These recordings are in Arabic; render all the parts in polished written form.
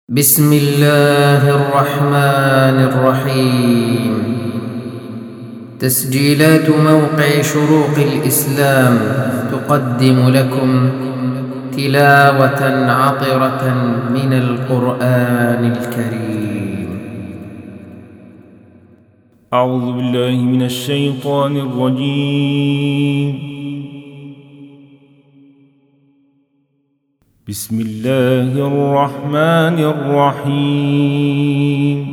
بسم الله الرحمن الرحيم. تسجيلات موقع شروق الإسلام تقدم لكم تلاوة عطرة من القرآن الكريم. أعوذ بالله من الشيطان الرجيم. بسم الله الرحمن الرحيم.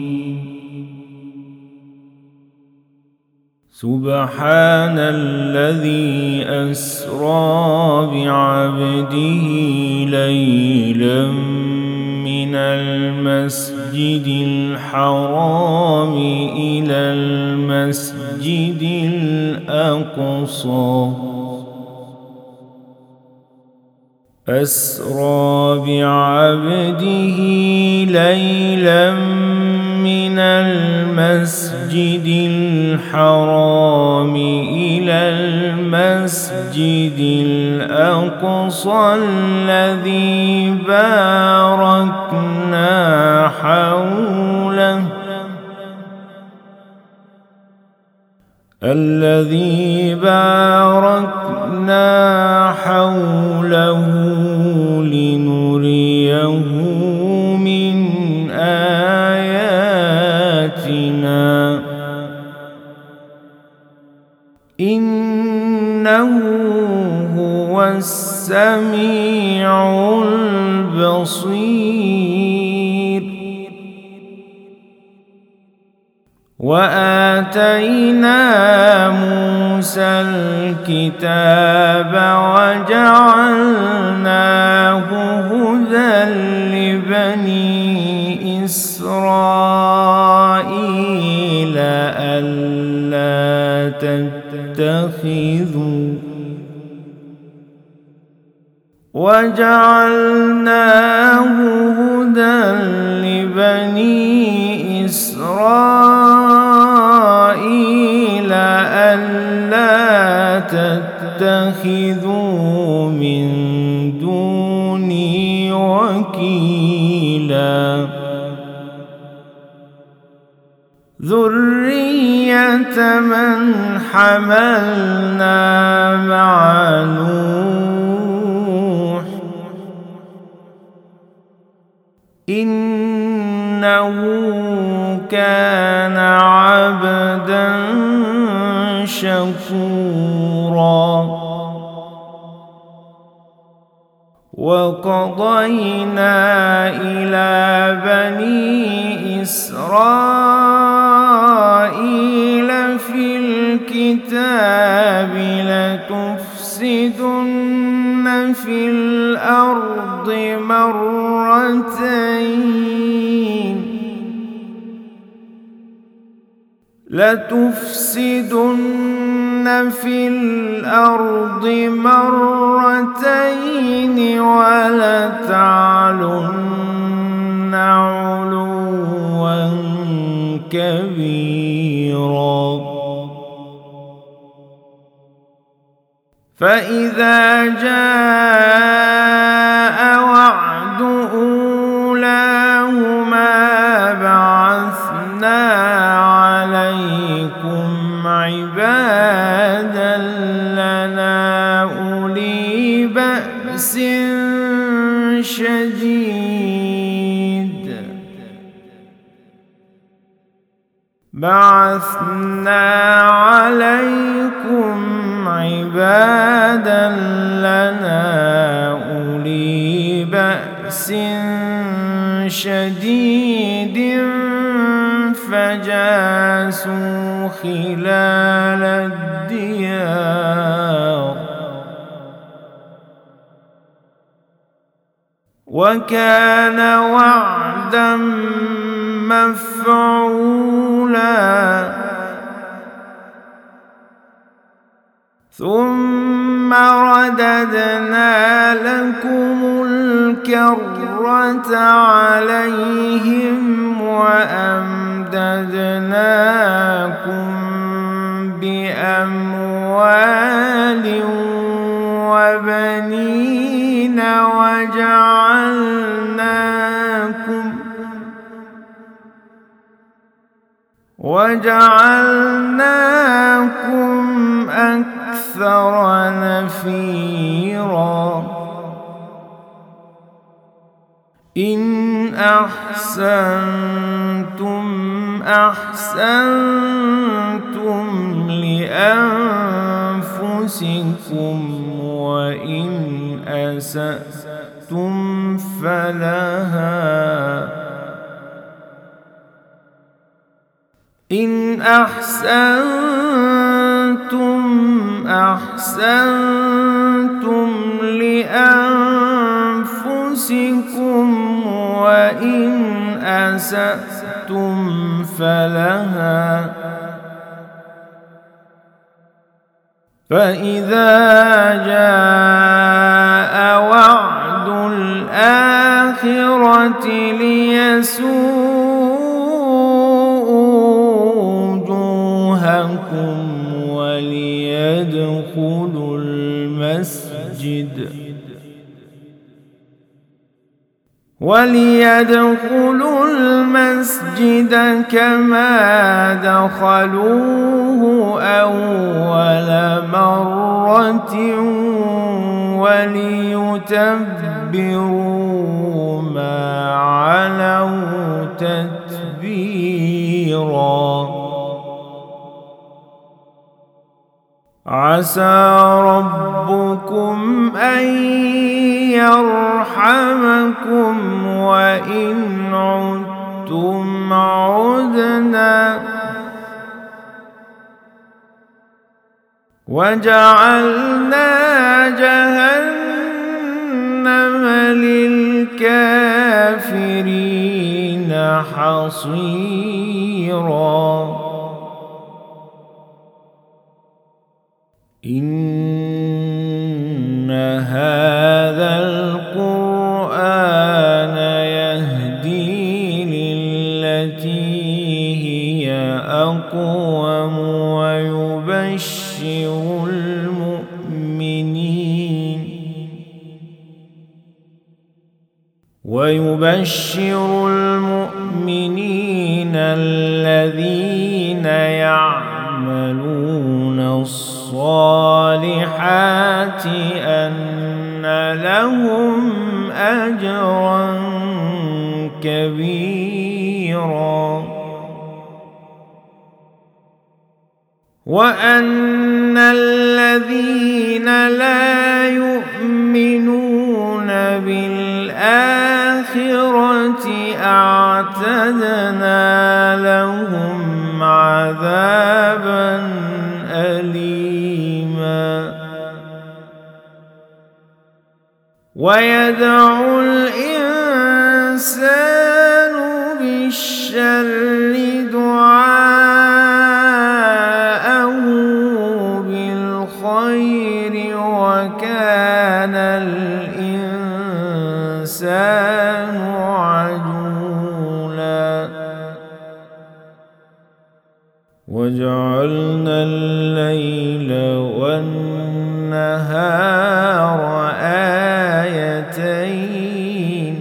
سبحان الذي أسرى بعبده ليلا من المسجد الحرام إلى المسجد الأقصى أسرى بعبده ليلا من المسجد الحرام إلى المسجد الأقصى الذي باركنا حوله لنريه من آياتنا إنه هو السميع البصير. وآتينا موسى الكتاب وجعلناه هدى لبني إسرائيل ألا تتخذوا من دوني وكيلا ذرية من حملنا مع نوح إنه كان عبدا شكورا. وقضينا إلى بني إسرائيل في الكتاب لتفسدن في الأرض مرتين ولتعلن علوا كبيرا. فإذا جاء وعد أولاهما بعثنا عليكم عبادا لنا أولي بأس شديد فجاسوا خلال الديار وكان وعدا مفعولا. ثم رددنا لكم الكرة عليهم وأمددناكم بأموال وبنين وجعلناكم وجعلناكم أكثر نفيرا إن أحسنتم أحسنتم لأنفسكم وإن أسأتم فلها إن أحسنتم أحسنتم لأنفسكم وإن أسأتم فلها فإذا جاء وعد الآخرة ليسوءوا وجوهكم وليدخلوا المسجد كما دخلوه أول مرة وليتبروا ما علوا تتبيرا عسى ربكم أن يرحمكم وإن عدتم عدنا وجعلنا جهنم للكافرين حصيرا إن هذا القرآن يهدي للتي هي أقوم ويبشر المؤمنين الذين يعملون الصالحات أن لهم أجرا كبيرا وأن الذين لا يؤمنون بالآخرة أعتدنا لهم عذابا أليما ويدعو الإنسان بالشر دعاءه بالخير وكان الإنسان عجولا وجعلنا الليل والنهار آيتين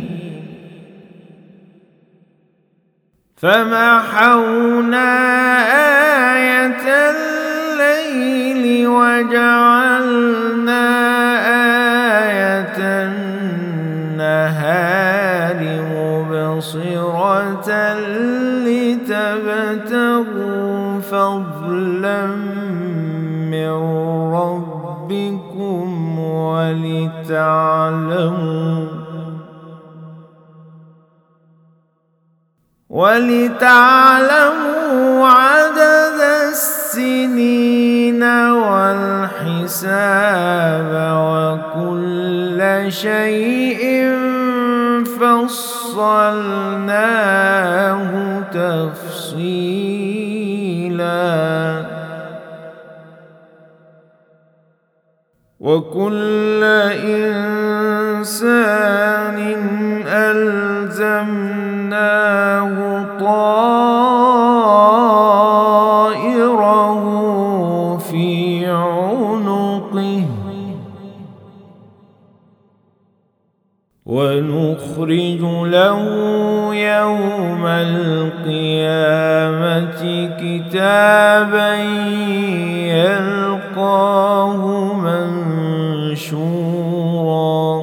فمحونا آية الليل وجعلنا آية النهار مبصرة لتبتغوا فضلا من ربكم ولتعلموا عدد السنين والحساب وكل شيء فصلناه تفصيلا وكل إنسان ألزمناه طائره في عنقه ونخرج له يوم القيامة كتابا يلقاه منشورا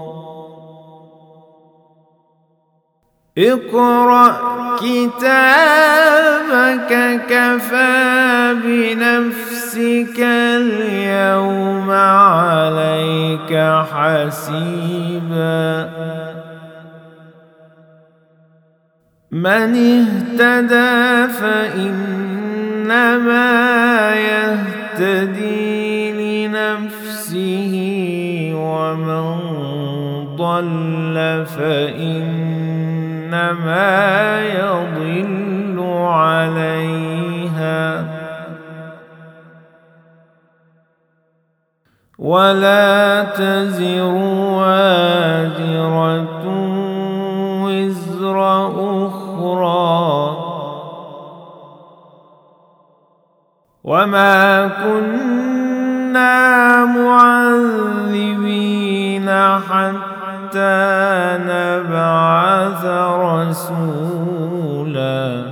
اقرأ كتابك كفى بنفسك اليوم عليك حسيبا من اهتدى فإنما يهتدي لنفسه ومن ضل فإنما يضل عليها ولا تزر وازرة وزر أخرى وما كنا معذبين حتى نبعث رسولا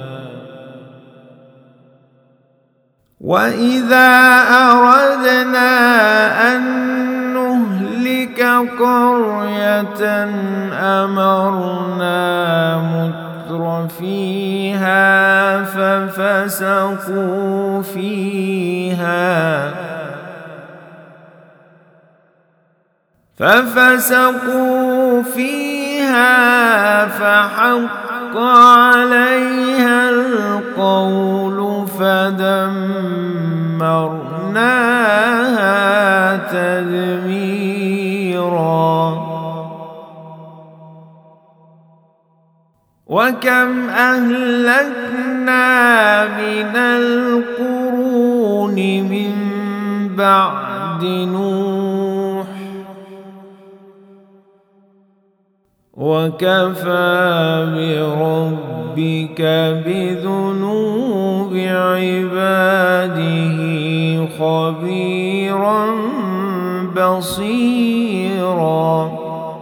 وإذا أردنا أن نهلك قرية أمرنا متر فيها ففسقوا فيها فحق عليها القول فدمرناها تدميرا وكم أهلكنا من القرون من بعد نوح وكفى بربك بذنوب عباده خبيرا بصيرا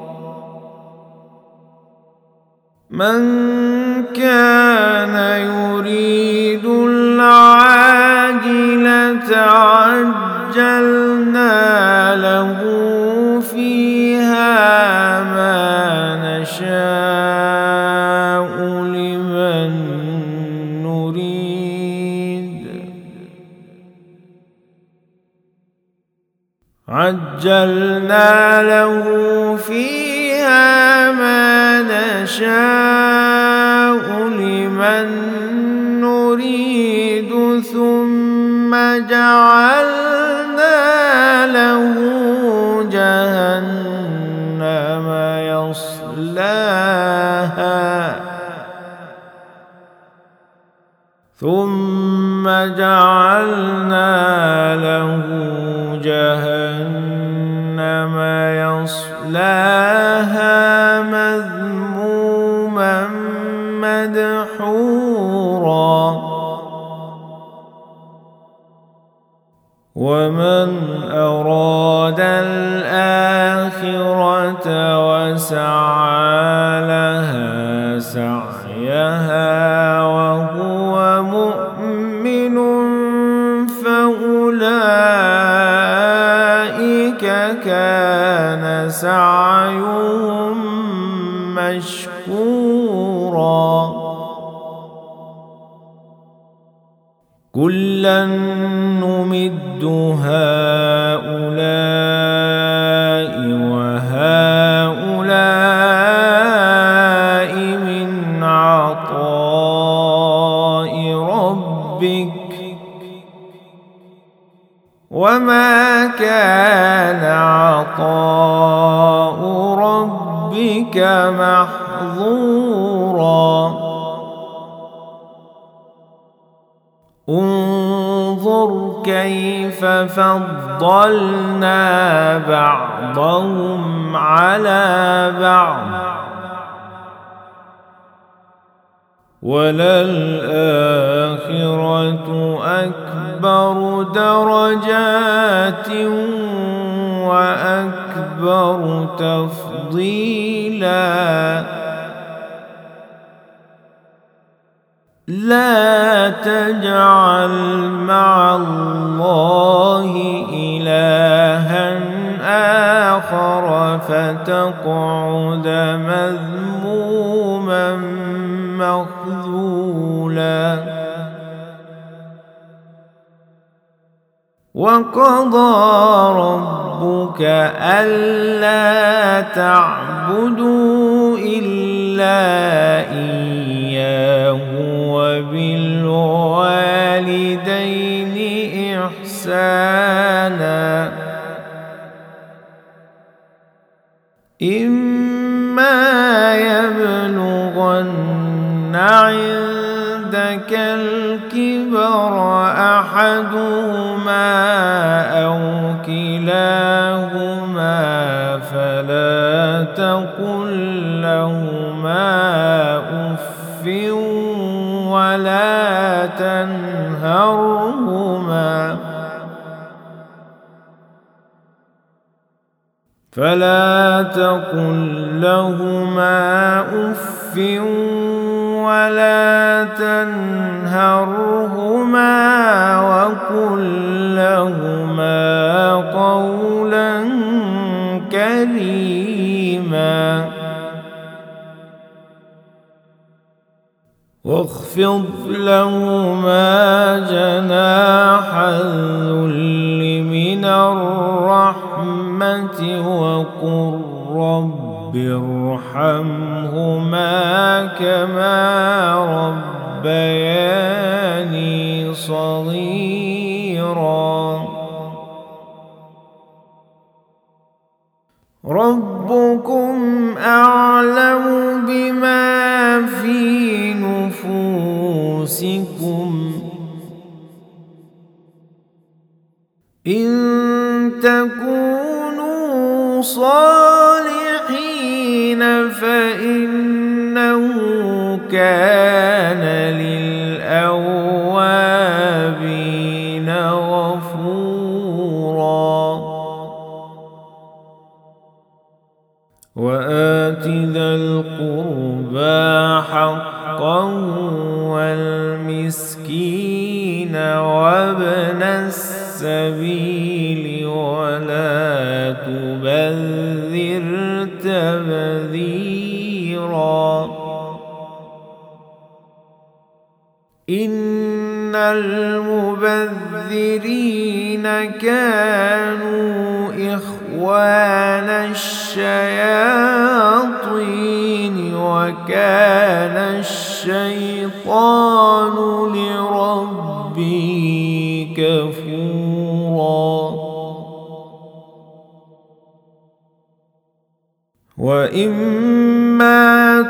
من كان يريد العاجلة عجلنا له فيها ما نشاء لمن نريد عجلنا له فيها ما نشاء لمن نريد ثم جعلنا له جهنم يصلاها مذموما مدحورا ومن أراد الآخرة وسعى لها سعيها وهو مؤمن فأولئك كان سعيهم مشكورا كلا نمد هؤلاء وهؤلاء من عطاء ربك وما كان عطاء ربك محظورا انظر كيف فضلنا بعضهم على بعض وللآخرة أكبر درجات وأكبر تفضيلا لا تجعل مع الله إلها آخر فتقعد مذموما مخذولا. وقضى ربك ألا تعبدوا إلا إياه وبالوالدين إحسانا إما يبلغن عندك الكبر أحدهما أو كلاهما فلا تقل لهما أف ولا تنهرهما وقل لهما قولا كريما. واخفض لهما جناح الذل من الرحمة وقل رب ارحمهما كما ربياني صغيرا. ربكم أعلم بما في نفوسكم إن تكونوا صالحين فإنه كان للأوابين غفورا. وآت ذا القربى حقه والمسكين وابن السبيل ولا تبذر تبذيرا. إن المبذرين كانوا إخوان الشياطين وكان الشيطان لربه كفورا. وإما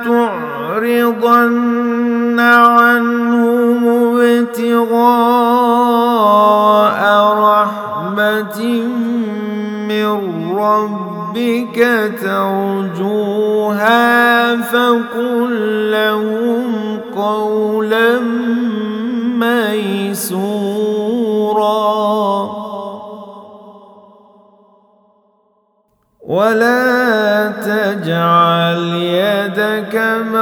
تعرضن عنهم ابتغاء رحمة من ربك ترجوها فقل لهم قولا ميسورا. ولا تجعل يدك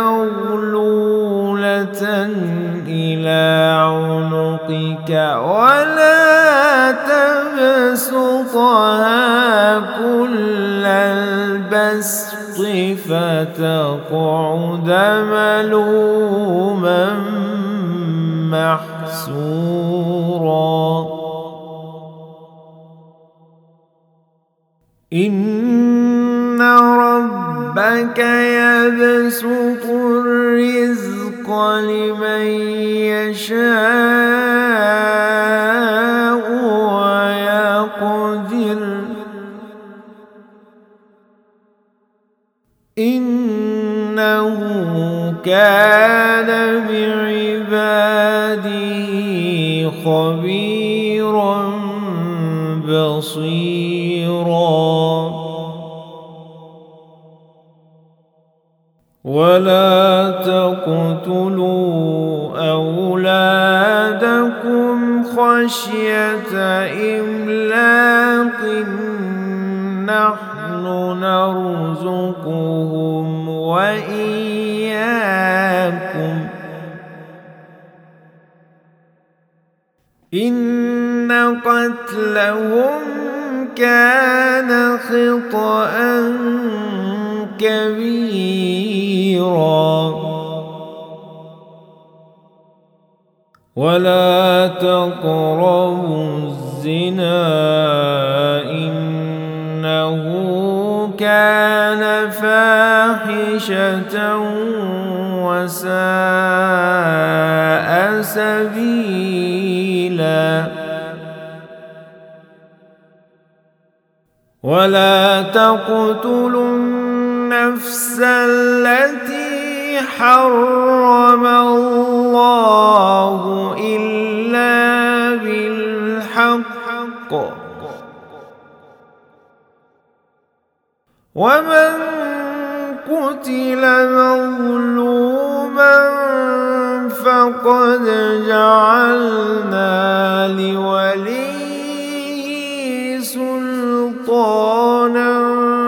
مغلولة إلى عنقك ولا تبسطها كل البسط فتقعد ملوما محسورا. إن ربك يبسط الرزق لمن يشاء ويقدر إنه كان بعباده خبيرا بصيرا. ولا تقتلوا أولادكم خشية إملاق نحن نرزقهم وإياكم إن قتلهم كان خطأ كبيرا ولا تقربوا الزنا إنه كان فاحشة وساء سبيلا ولا تقتلوا النفس التي حرم الله إلا بالحق ومن قتل مظلوما فقد جعلنا لوليه سلطانا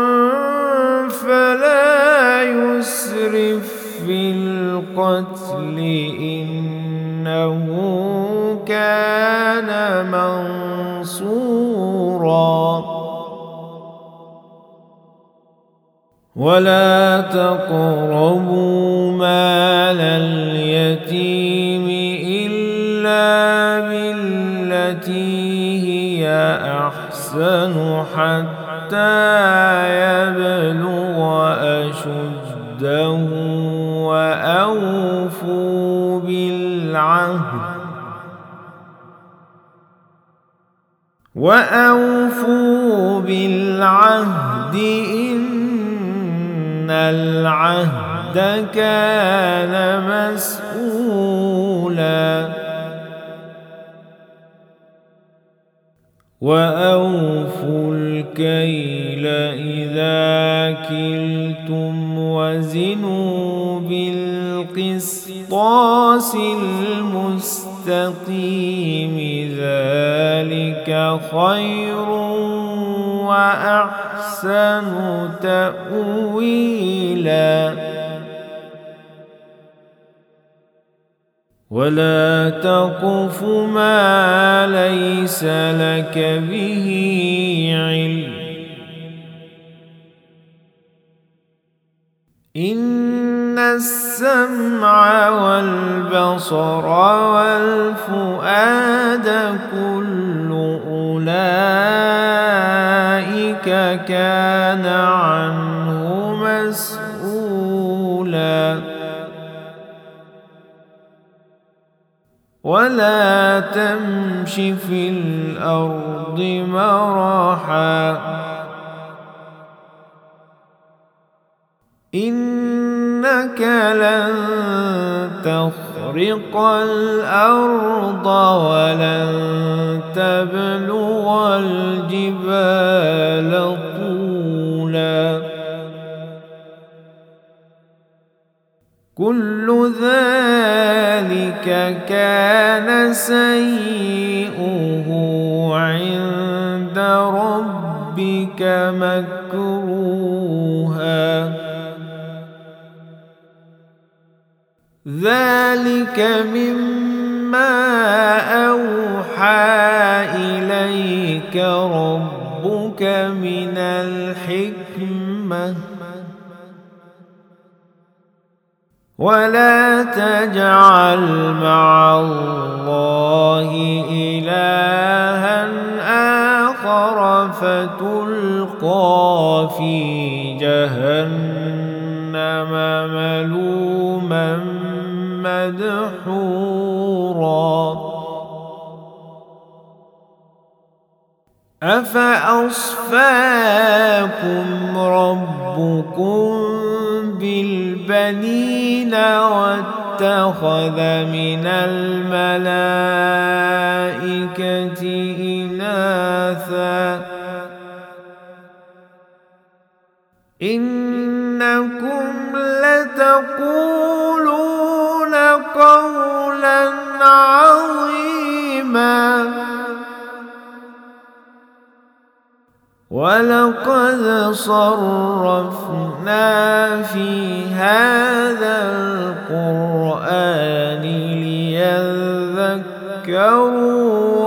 فلا يسرف في القتل إنه كان منصورا ولا تقربوا مال اليتيم إلا بالتي هي أحسن حتى يبلغ أشده وأوفوا بالعهد إن العهد كان مسؤولا وأوفوا الكيل إذا كلتم وزنوا بالقسطاس المستقيم ذلك خير وأحسن تأويلا ولا تقف ما ليس لك به علم إن السمع والبصر والفؤاد كل أولئك كان عنه مسؤولا ولا تمش في الأرض مرحا إنك لن تخرق الأرض ولن تبلغ الجبال طولا كل ذلك كان سيئه عند ربك مكروها ذلك مما أوحى إليك ربك من الحكمة ولا تجعل مع الله إلها آخر فتلقى في جهنم ملوما مدحورا أفأصفاكم ربكم بالبنين واتخذ من الملائكة إناثا إنكم لتقولون قولا عظيما ولقد صرفنا في هذا القرآن ليذكروا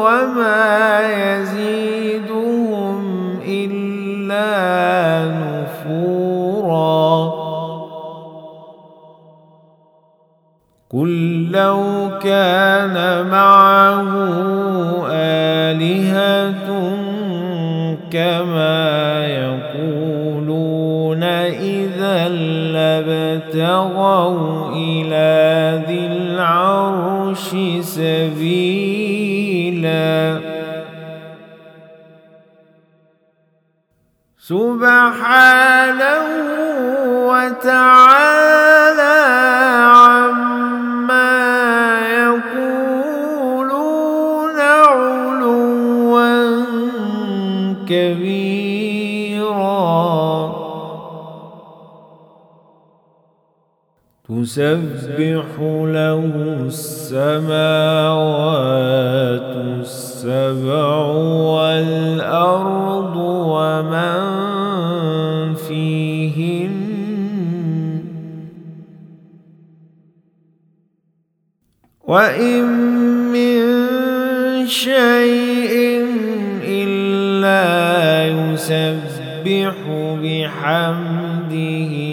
قل لو كان معه آلهة كما يقولون إذا لابتغوا إلى ذي العرش سبيلا سبحانه وتعالى عما يقولون علوا كبيرا تسبح له السماوات السبع والأرض ومن فيهن وإن من شيء إلا يسبح بحمده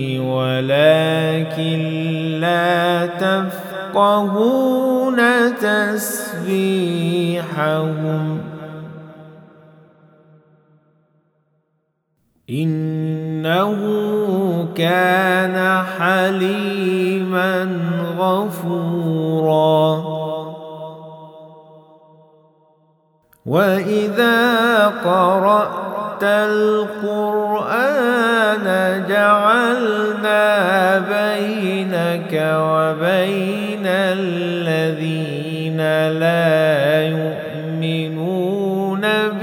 ولكن لا تفقهون تسبيحهم إنه كان حليما غفورا وإذا قرأت القرآن جعلنا بينك وبين الذين لا يؤمنون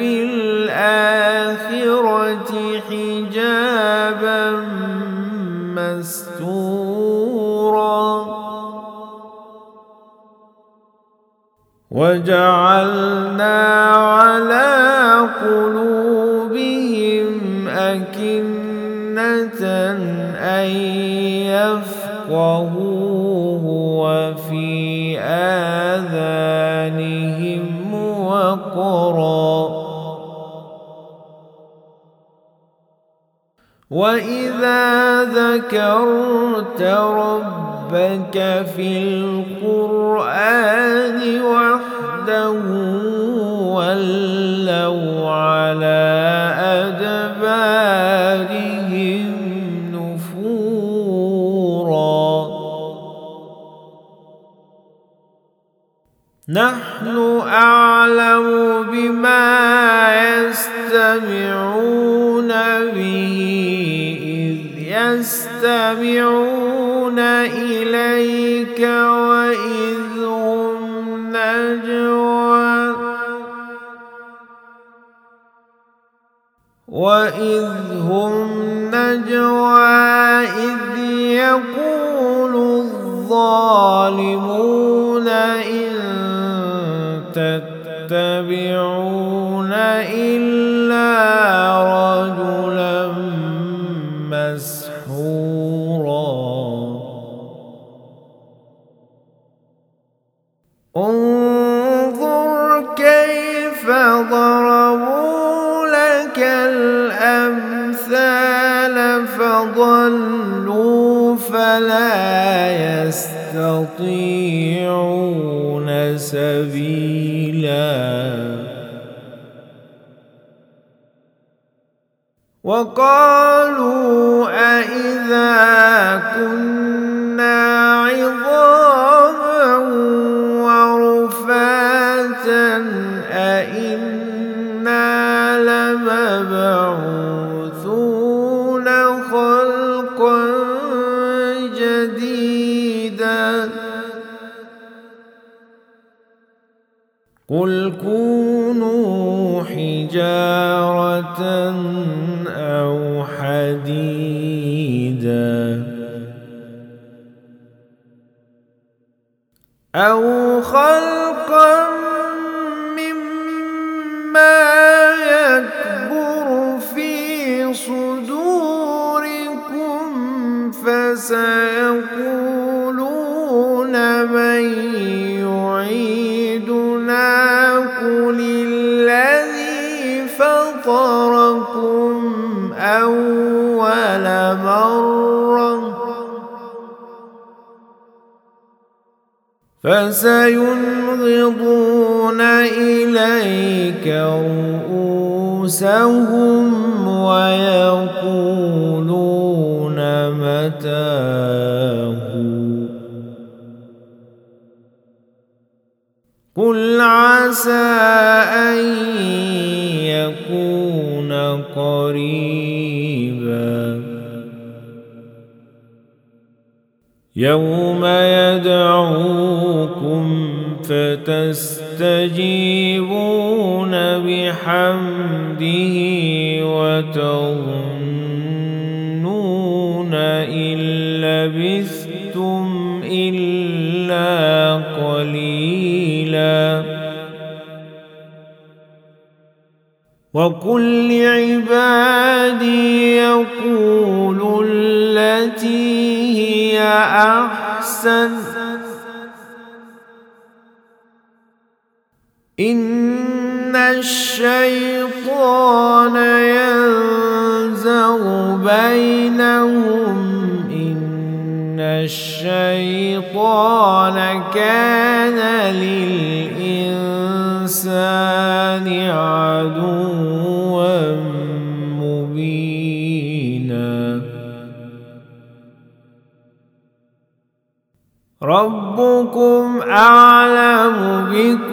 بالآخرة حجابا مستورا وجعلنا على قلوبهم أكنة أن يفقهوه وفي آذانهم وقرا وإذا ذكرت ربك في القرآن وحده ولوا على أدبارهم نفورا نحن أعلم بما يستمعون به إذ يستمعون إليك وإذ هم نجوى إذ يقول الظالمون إن تتبعون إلا رجلا مسحورا انظر كيف ضربوا لك الأمثال فضلوا فلا يستطيعون سبيلا وقالوا أإذا كنا عظاما ورفاتا أإنا لمبعوثون خلقا جديدا قل كونوا حجارة أو حديدا أو خلقا مما يكبر في صدوركم فسيقولون من يعيدنا قل الذي فطركم أول مرة فسينغضون إليك رؤوسهم ويقولون متاه قل عسى أن يكون قريبا يوم يدعوكم فتستجيبون بحمده وتظنون إن لبثتم إلا قليلا وقل لعبادي يقولوا التي هي أحسن إن الشيطان ينزغ بينهم إن الشيطان كان للإنسان عدوا مبينا ربكم أعلم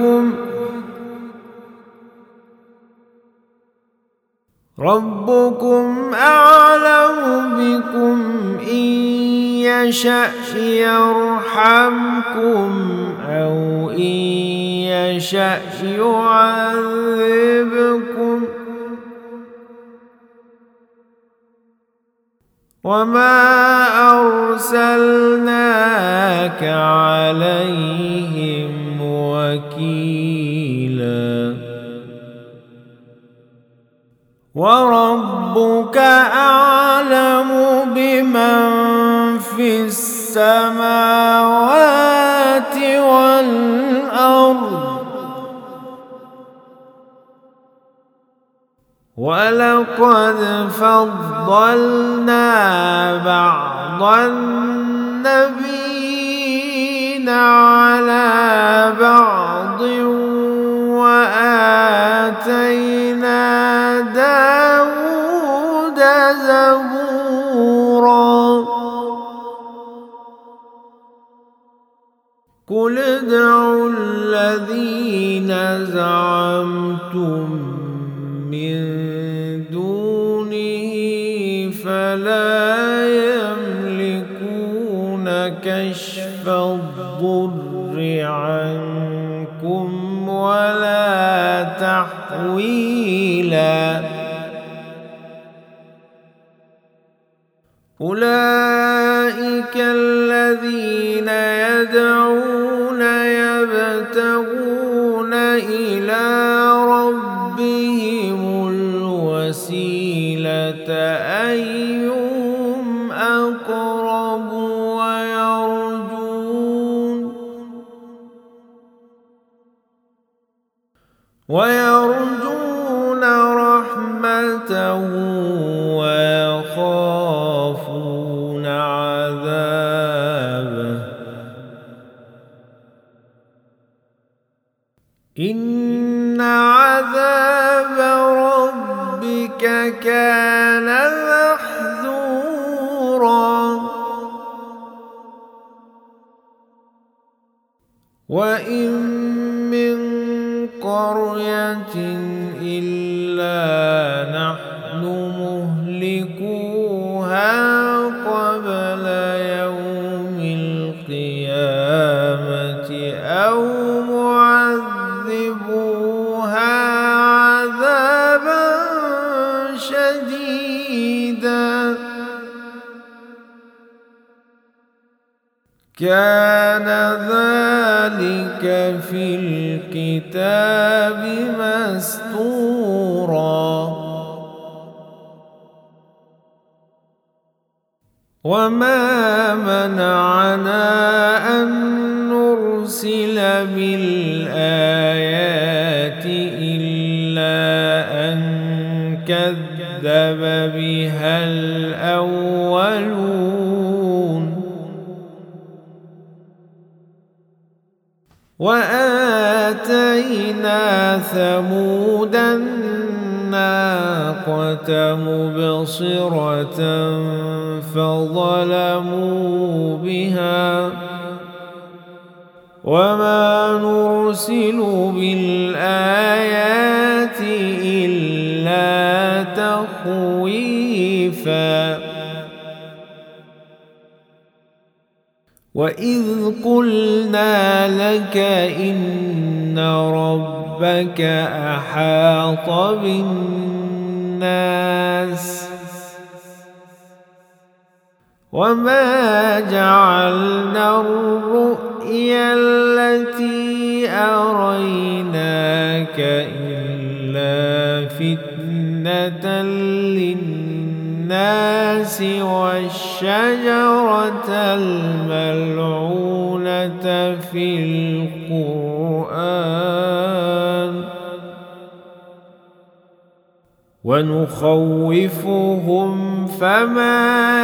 بكم إن يشأ يرحمكم أو إن يشأ يعذبكم وما أرسلناك عليهم وكيلا وربك أعلم بمن في السماوات والأرض ولقد فضلنا بعض النبيين على بعض وآتينا داود زبورا قل ادعوا الذين زعمتم من دونه فلا يملكون كشف الضر عنكم ولا تحويلا أولئك الذين يدعون يبتغون إلى ربهم الوسيلة أيهم أقرب ويرجون رحمته ويخافون عذابه إن عذاب ربك كان محذورا وإن من قرية إلا نحن مهلكوها قبل يوم القيامة أو معذبوها عذابا شديدا كان ذلك في الكتاب مسطورا وما منعنا أن نرسل بالآيات إلا أن كذب بها الأولون وآتينا ثمود الناقة مبصرة فظلموا بها وما نرسل بالآيات إلا تخويفا وإذ قلنا لك إن ربك أحاط بالناس وما جعلنا الرؤيا التي أريناك إلا فتنة للناس والشجرة الملعونة في القرآن ونخوفهم فما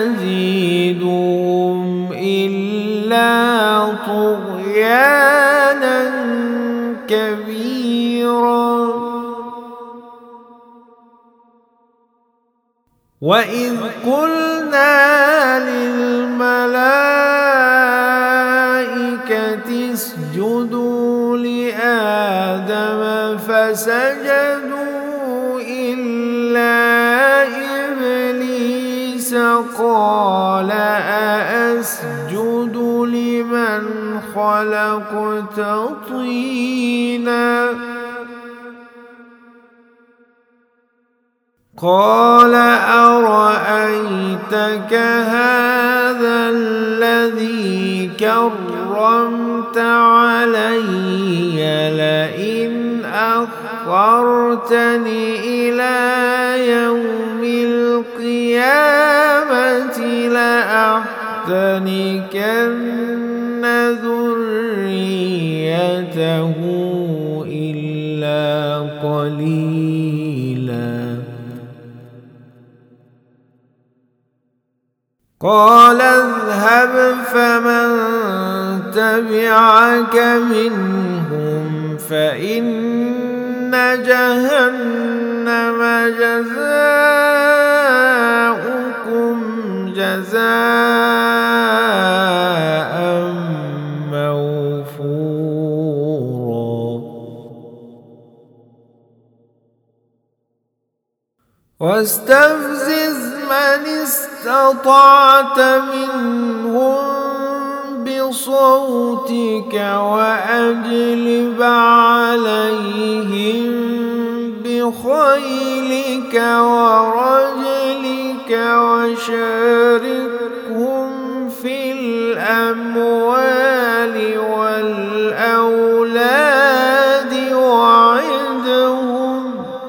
يزيدهم إلا طغيانا كبيرا وإذ قلنا للملائكة اسجدوا لآدم فسجدوا إلا إبليس قال أأسجد لمن خلقت طينا قال أرأيتك هذا الذي كرمت علي لئن أخرتني إلى يوم القيامة لأحتنكن ذريته إلا قليلا قال اذهب فمن تبعك منهم فإن جهنم جزاؤكم جزاء موفورا واستفزز من استطعت منهم بصوتك وأجلب عليهم بخيلك ورجلك وشاركهم في الأموال والأولاد وعدهم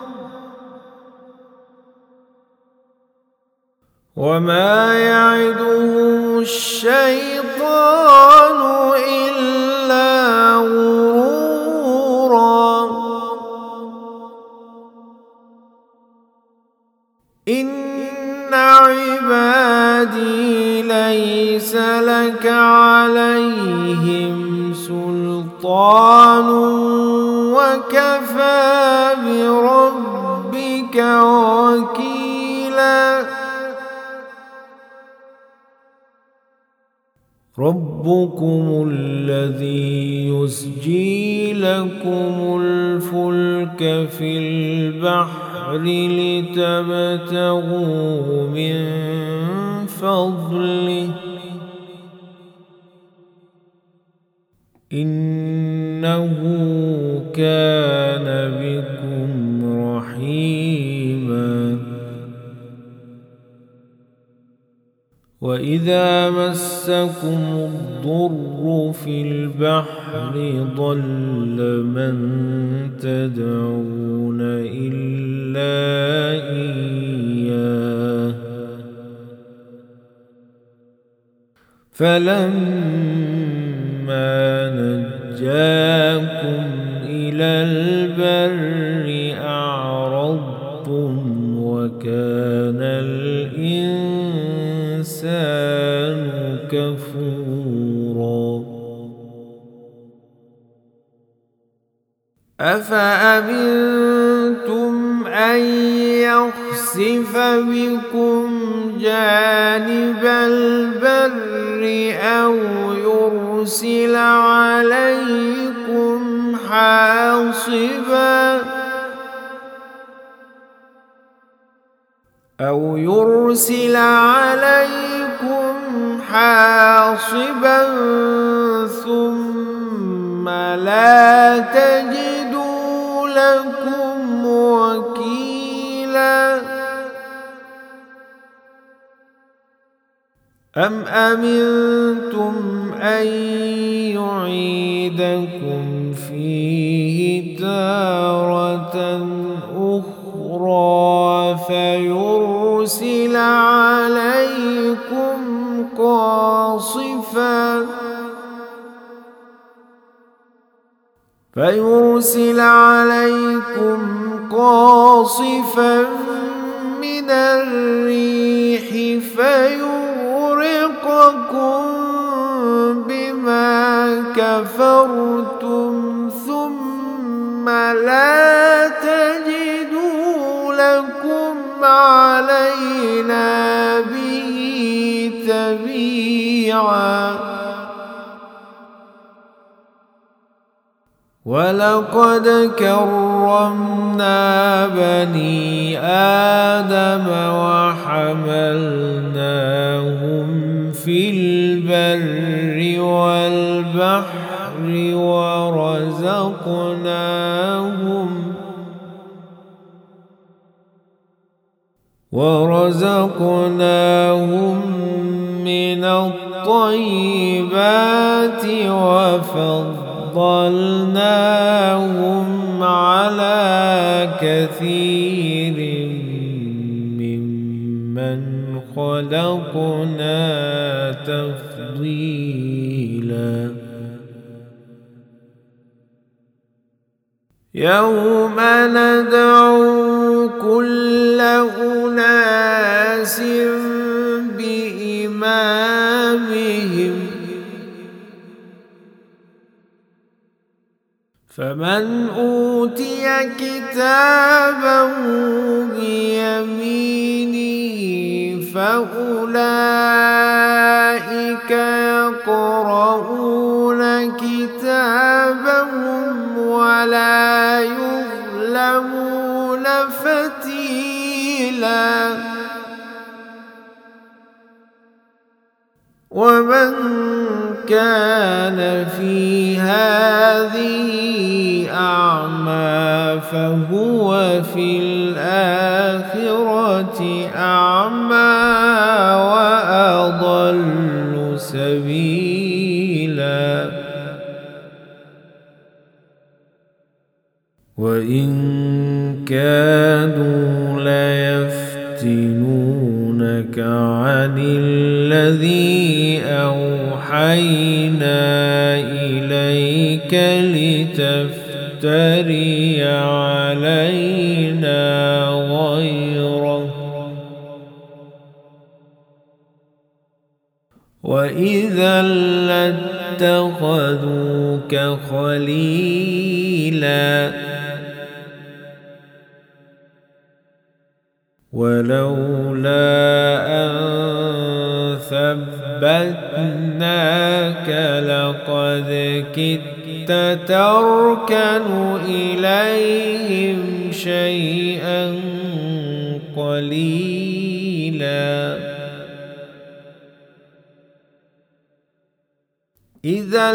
وما يعدهم الشيطان إلا غرورا إن عبادي ليس لك عليهم سلطان وكفى بربك وكيلا ربكم الذي يسجي لكم الفلك في البحر لتبتغوا من فضله إنه كان بكم رحيما وإذا مسكم الضر في البحر ضل من تدعون إلا إياه فلما نجاكم إلى البر أعرضتم وكان الإنسان كفورا أفأمنتم أن يخسف بكم جانب البر أو يرسل عليكم حاصبا ثم لا تجدوا لكم وكيلا أم أمنتم أن يعيدكم فيه تارة أخرى فيرسل عليكم قاصفا من الريح فيغرقكم بما كفرتم ثم لا تجدوا لكم علينا به تبيعا ولقد كرمنا بني آدم وحملناهم في البر والبحر ورزقناهم من الطيبات وفضلناهم على كثير ممن خلقنا تفضيلا يوم ندعو كل أناس بإمامهم فمن أوتي كتابه بيمينه فأولئك يقرؤون كتابهم ولا يظلمون فتيلا ومن كان في هذه أعمى فهو في الآخرة أعمى وأضل سبيلا وإن كادوا ليفتنونك عن الذي أوحينا إليك لتفتري علينا غيره وإذا لاتخذوك خليلا ولولا أن ثبتناك لقد كدت تركن إليهم شيئا قليلا إذا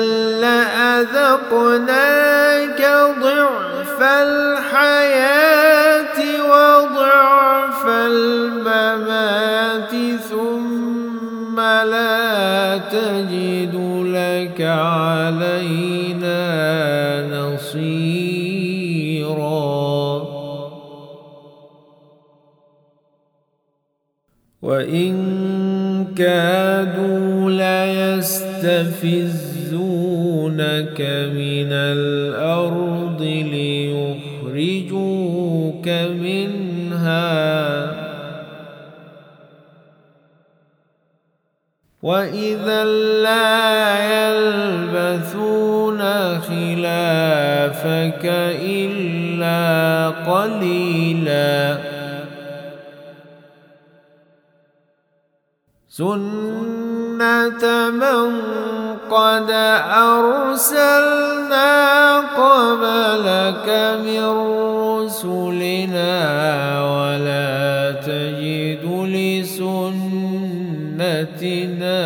لأذقناك ضعف الحياة وضعف الممات ثم لا تجد لك علينا نصيرا وإن كادوا ليستفزونك من الأرض ليخرجوك منها وإذا لا يلبثون خلافك سنة من قد أرسلنا قبلك من رسلنا ولا تجد لسنتنا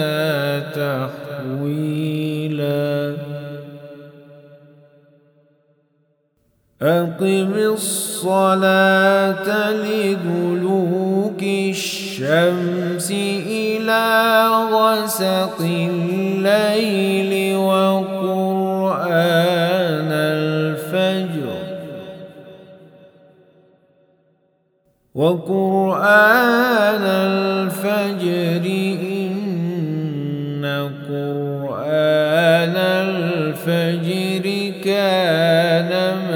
تحويلا أقم الصلاة لدلوك الشمس إلى غسق الليل وقرآن الفجر إن قرآن الفجر كان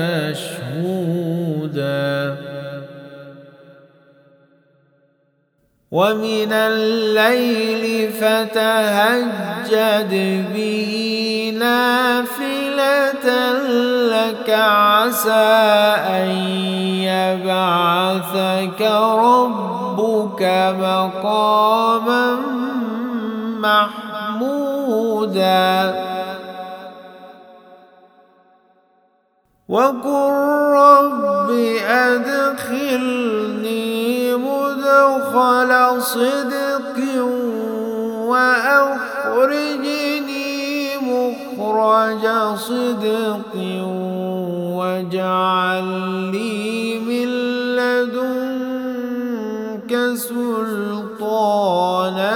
مشهودا ومن الليل فتهجد به نافلة لك عسى أن يبعثك ربك مقاما محمودا وقل رب أدخلني مدخل صدق وأخرجني مخرج صدق واجعل لي من لدنك سلطانا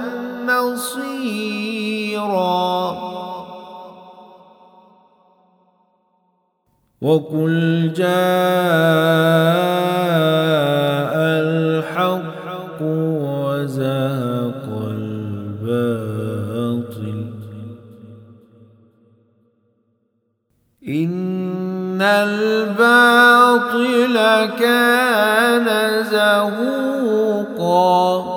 نصيرا وقل جاء الحق وزهق الباطل إن الباطل كان زهوقا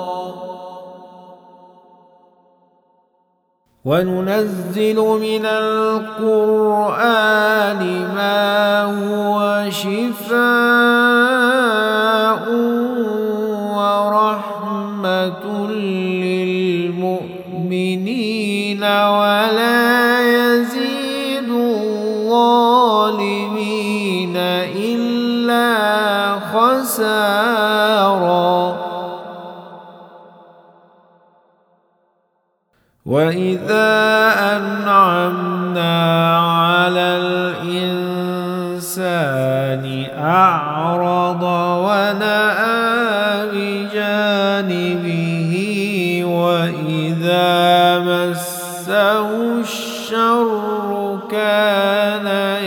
وننزل من القرآن ما هو شفاء ورحمة للمؤمنين ولا يزيد الظالمين إلا خسارا وإذا أنعمنا على الإنسان أعرض ونأى بجانبه وإذا مسه الشر كان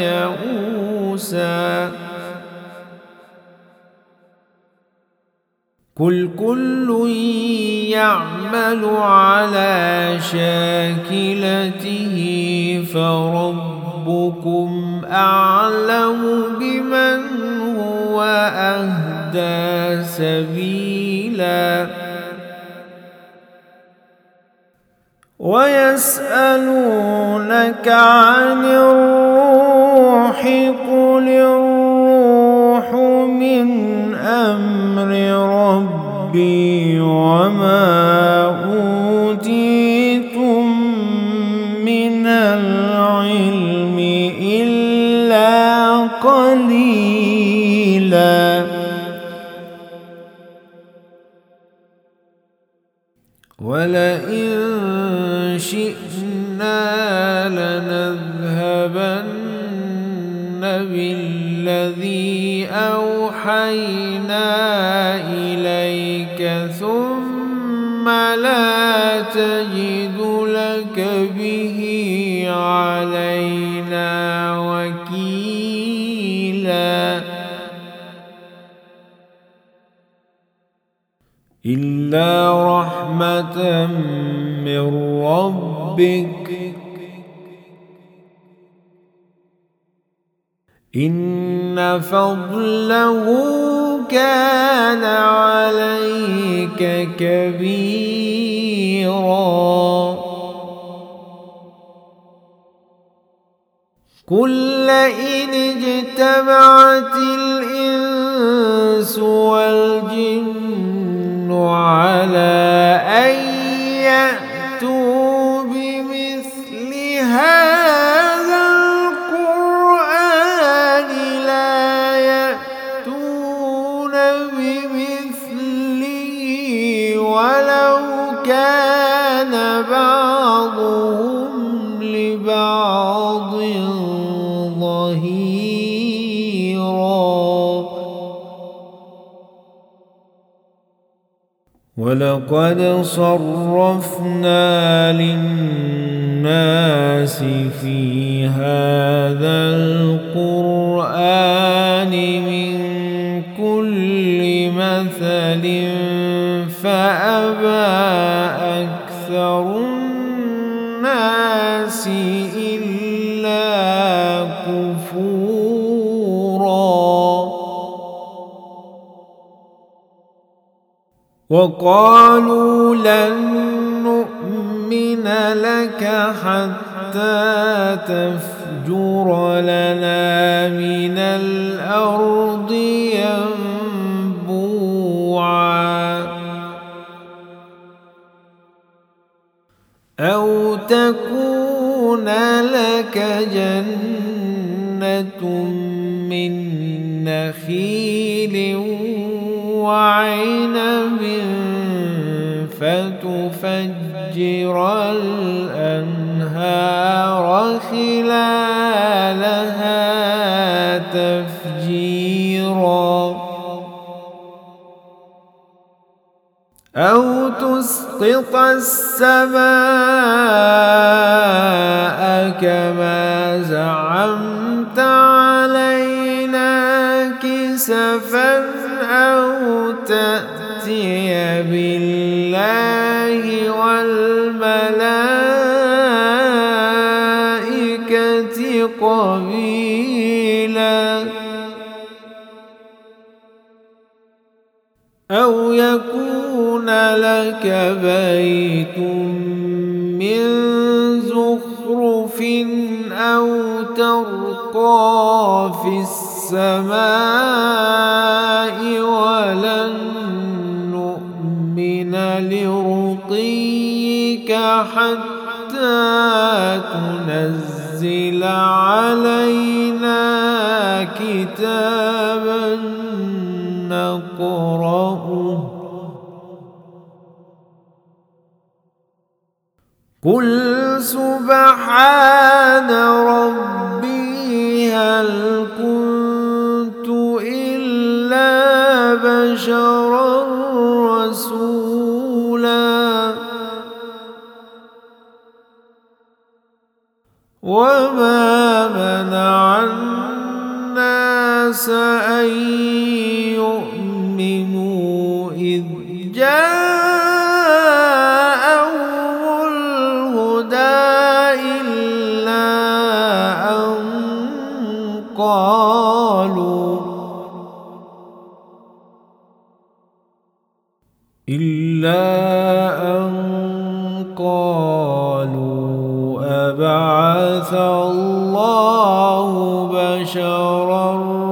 يئوسا قل كل يعمل على شاكلته فربكم أعلم بمن هو أهدى سبيلا ويسألونك عن الروح قل الروح من أمر ربي وما أوتيتم من العلم إلا قليلا ولئن شئنا لنذهبن بالذي أوحينا إليك ثم لا تجد لك به علينا وكيلا إلا رحمة من ربك إن فضله كان عليك كبيرا قل لئن اجتمعت الإنس والجن على أن يأتوا بمثل هذا القرآن لا يأتون بمثله ولو كان بعضهم لبعض ظهيرا. ولقد صرفنا للناس في هذا القرآن من كل مثل فأبى أكثر الناس إلا كفورا. وقالوا لن نؤمن لك حتى تفجر لنا من الأرض ينبوعا أو تكون لك جنة من نخيل وعنب فتفجر الأنهار خلالها تفجيرا أو تسقط السماء كما زعمت علينا كسفا أو تأتي بالله والملائكة قبيلا أو يكون لك بيت من زخرف أو ترقى في السماء ولن نؤمن لرقيك حتى تنزل علينا كتابا نقرأه قل سبحان ربي هل كنت إلا بشرا رسولا. وما منع الناس أن يؤمنوا إذ جاءهم الهدى إلا أن قالوا أبعث الله بشرا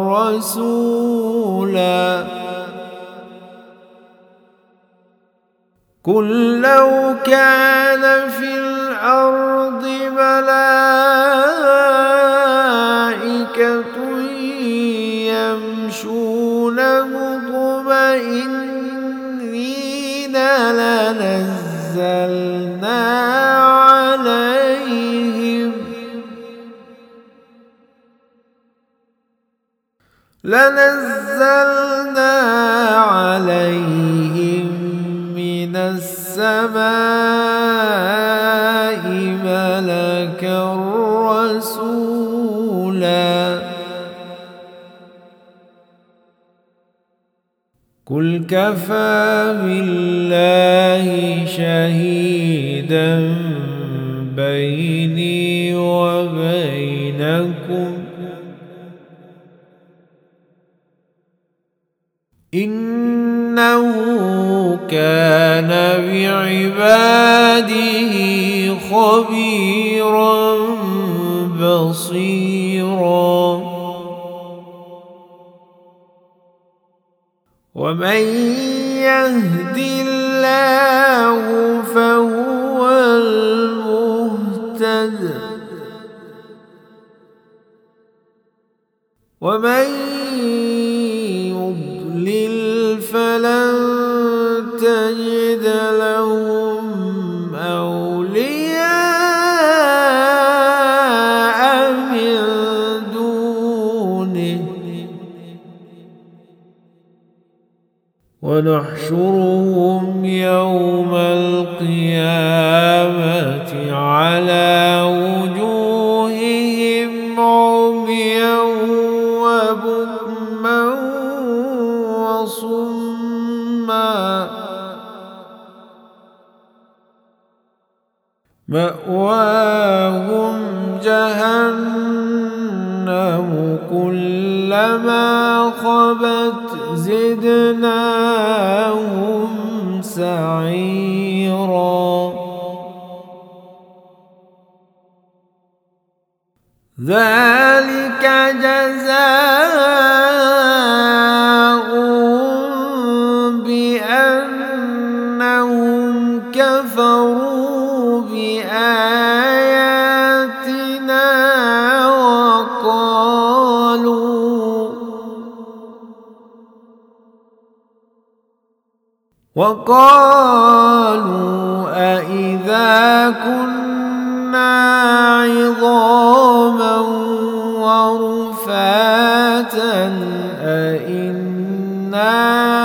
رسولا. قل لو كان في الأرض ملائكة يمشون مطمئنين لنزلنا عليهم من السماء ملكا رسولا. قل كفى بالله شهيدا بيني وبينكم إنه كان بعباده خبيرا بصيرا. ومن يهد الله فهو ومن يضلل فلن تجد لهم أولياء من دونه ونحشرهم يوم القيامة على وجوههم عميا وبكما وصما مأواهم جهنم كلما خبت زدناهم سعيرا ذلك جزاؤهم بأنهم كفروا بآياتنا وقالوا أإذا كنا عظاما ورفاتا أإنا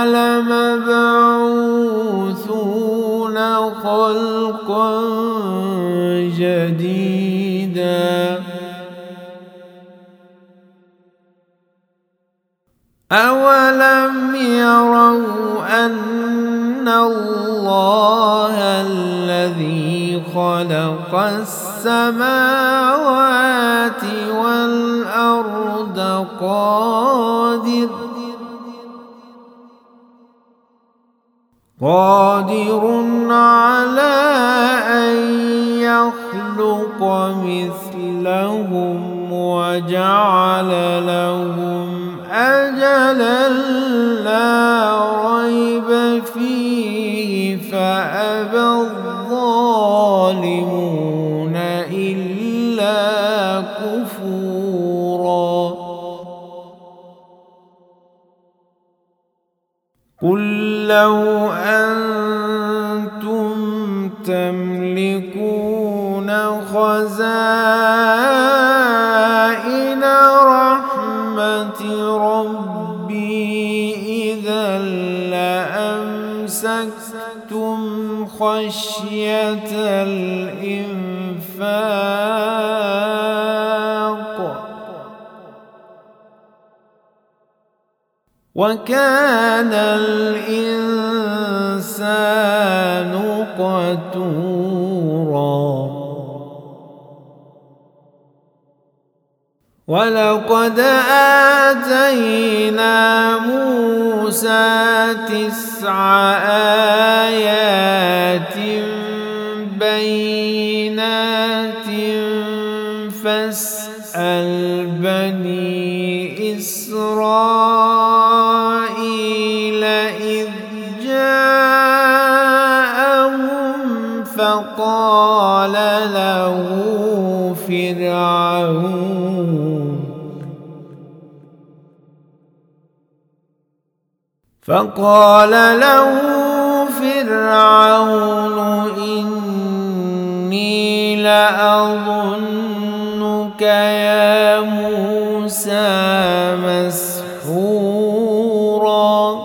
لمبعوثون خلقا جديدا أولم يروا أن الله الذي خلق السماوات والأرض قادر على أن يخلق مثلهم وجعل لهم أجلا لا ريب فيه فأبى الظالمون إلا كفورا قل لو أنتم تملكون خزائن رحمة ربي إذا لأمسكتم خشية الإنفاق وكان الإنسان قتورا ولقد آتينا موسى 9 آيات بينات فاسأل بني إسرائيل إذ جاءهم فقال له فرعون إني لأظنك يا موسى مسحورا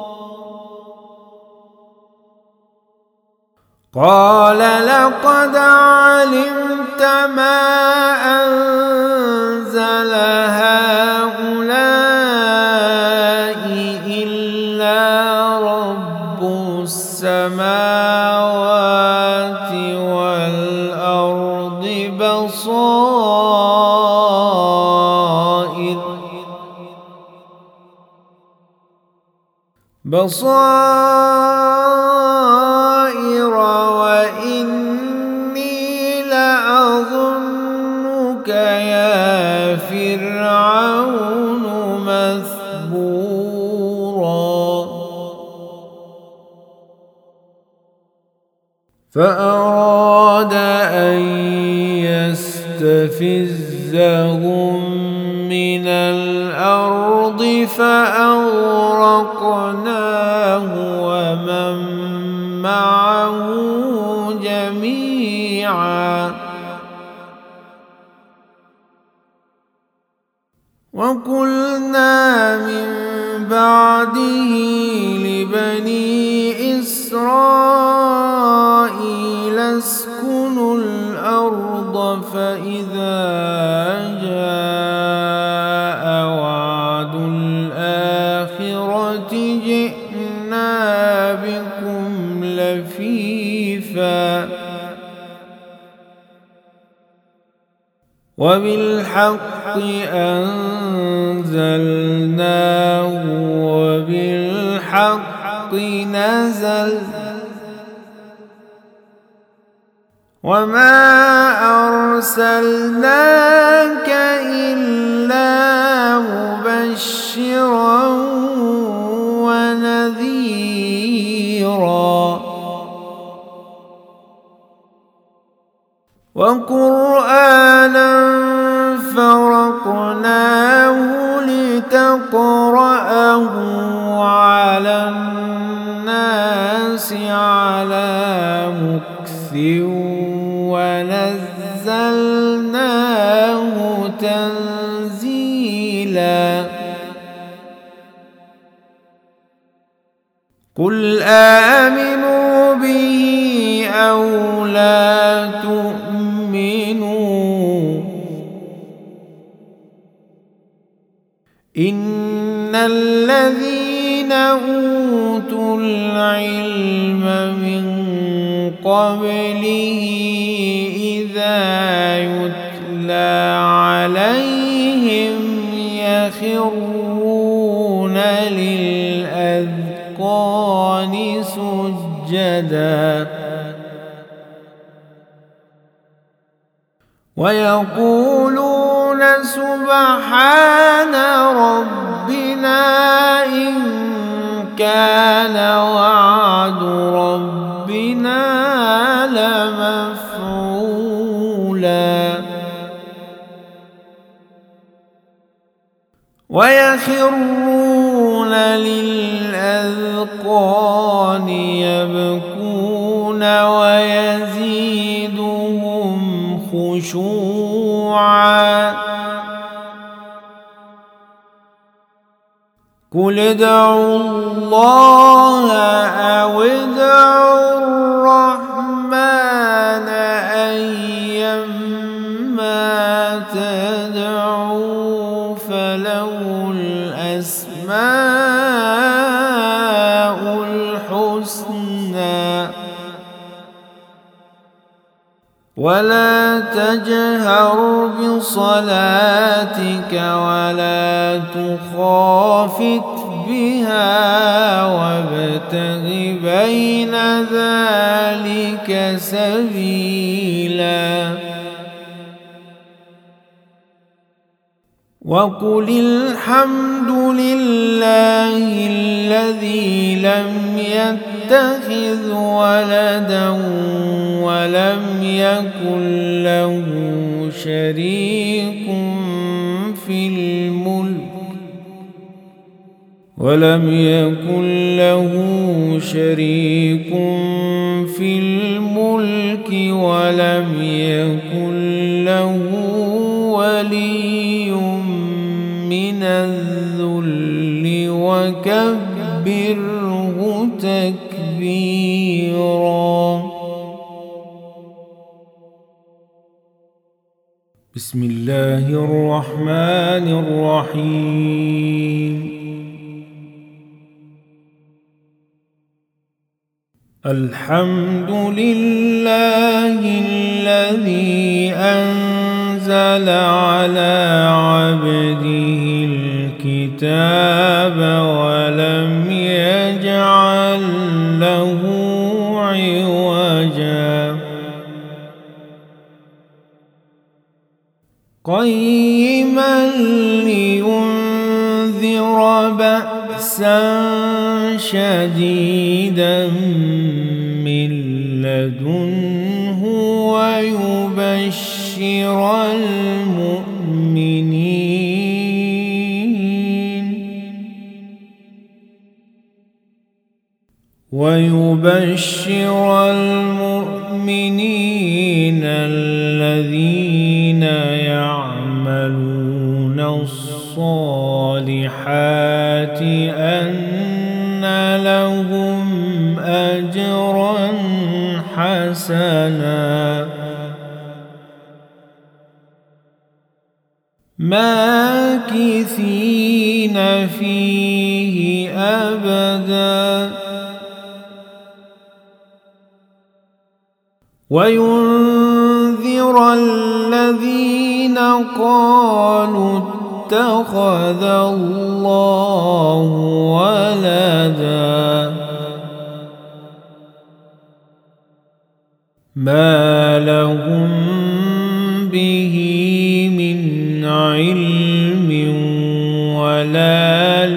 قال لقد علمت ما أنزل هؤلاء إلا رب السماوات والأرض بصائر وإني لأظنك يا فرعون مثبورا فأراد أن يستفزهم من الأرض فأغرقناه ومن معه جميعا. وقلنا من بعده لبني إسرائيل اسكنوا الأرض فإذا جاء وعد الآخرة جئنا بكم لفيفا وبالحق أنزلناه وبالحق نزل وما أرسلناك إلا مبشرا ونذيرا وقرآنا فرقناه لتقرأه على الناس على مكث ونزلناه تنزيلا. قل آمنوا به أو لا تؤمنوا إن الذين أوتوا العلم من قبله إذا يتلى عليهم يخرون للأذقان سجدا ويقولون سبحان ربنا إن كان وعد ربنا لمفعولا. ويخرون للأذقان يبكون ويزيدهم خشوعا. قل ادعوا الله أو ادعوا الرحمن أيما تدعوا فله الأسماء الحسنى. ولا تجهر بصلاتك ولا تخافت بها وابتغ بين ذلك سبيلا. وقل الحمد لله الذي لم يتخذ ولدا ولم يكن له شريك في الملك ولم يكن له ولي من الذل وكبره تكبيرا. بسم الله الرحمن الرحيم. الحمد لله الذي أنزل على عبده الكتاب ولم يجعل له عوجا قيما لينذر بأسا شديدا من لدنه ويبشر ويبشر المؤمنين الذين يعملون الصالحات أن لهم أجرا حسنا ماكثين فيه أبدا وينذر الذين قالوا اتخذ الله ولدا ما لهم به من علم ولا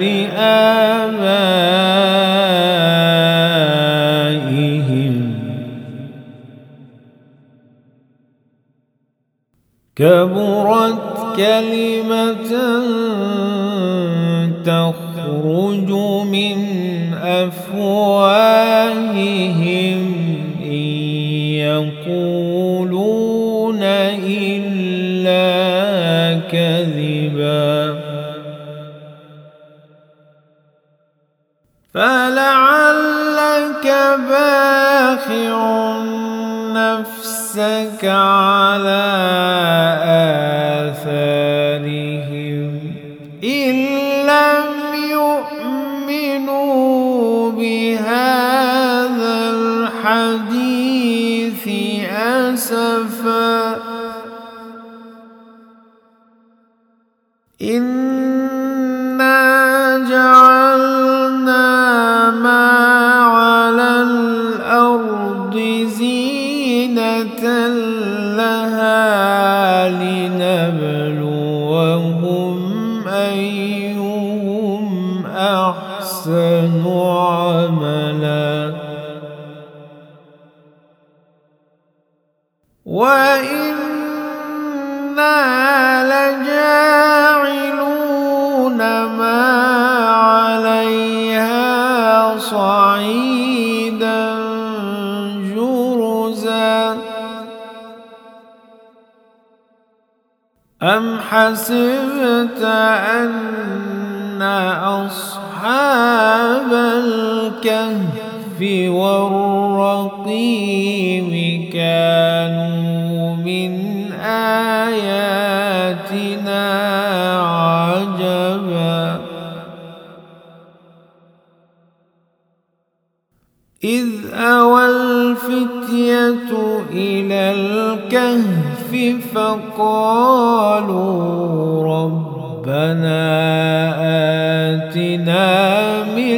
لآبائهم كبرت كلمة تخرج من أفواههم إن يقولون إلا كذبا فلعلك باخع نفسك على آثارهم إن لم يؤمنوا بهذا الحديث أسفا إنا جعلنا ما على الأرض زينة لها لنبلوهم أيهم أحسن عملا وإنا لجاعلون ما عليها صعيدا جرزا أم حسبت أن أصحاب الكهف والرقيم كانوا من آياتنا عجبا إذ أوى الفتية إلى الكهف فقالوا ربنا آتنا من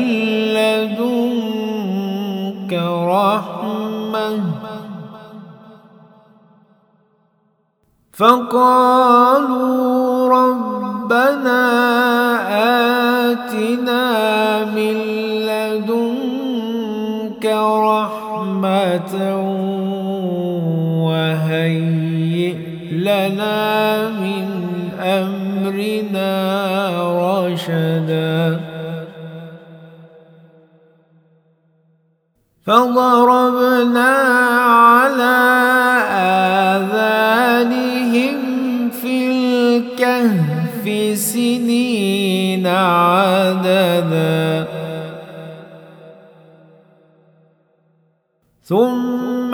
لدنك رحمة من لدنك رحمة وهيئ لنا من أمرنا رشدا فضربنا على آذانهم في الكهف سنين عددا ثم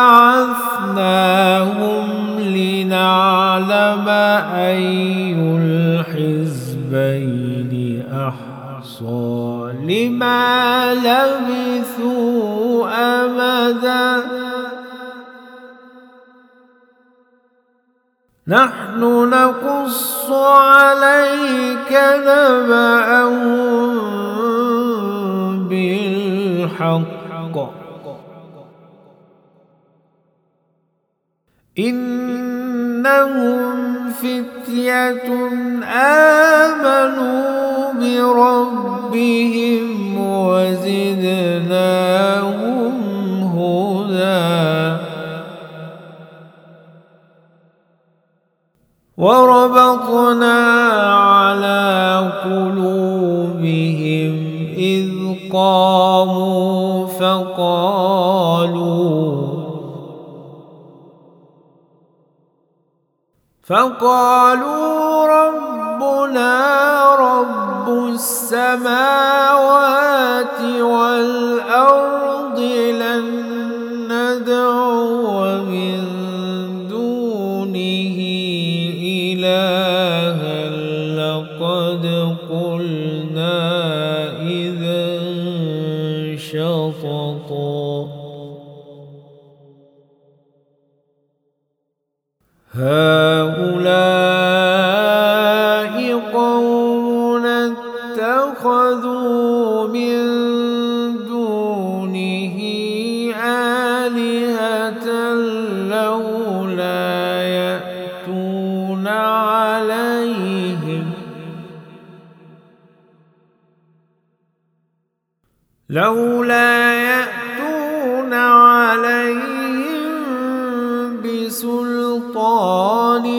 بعثناهم لنعلم أي الحزبين أحصى لما لبثوا أمدا نحن نقص عليك نبأهم بالحق إنهم فتية آمنوا بربهم وزدناهم هدى وربطنا على قلوبهم إذ قاموا فقالوا ربنا رب السماوات والأرض لن ندعو من دونه إلها لقد قلنا إذا شططا هؤلاء قوم اتخذوا من دونه آلهة لولا يأتون عليهم بسلطان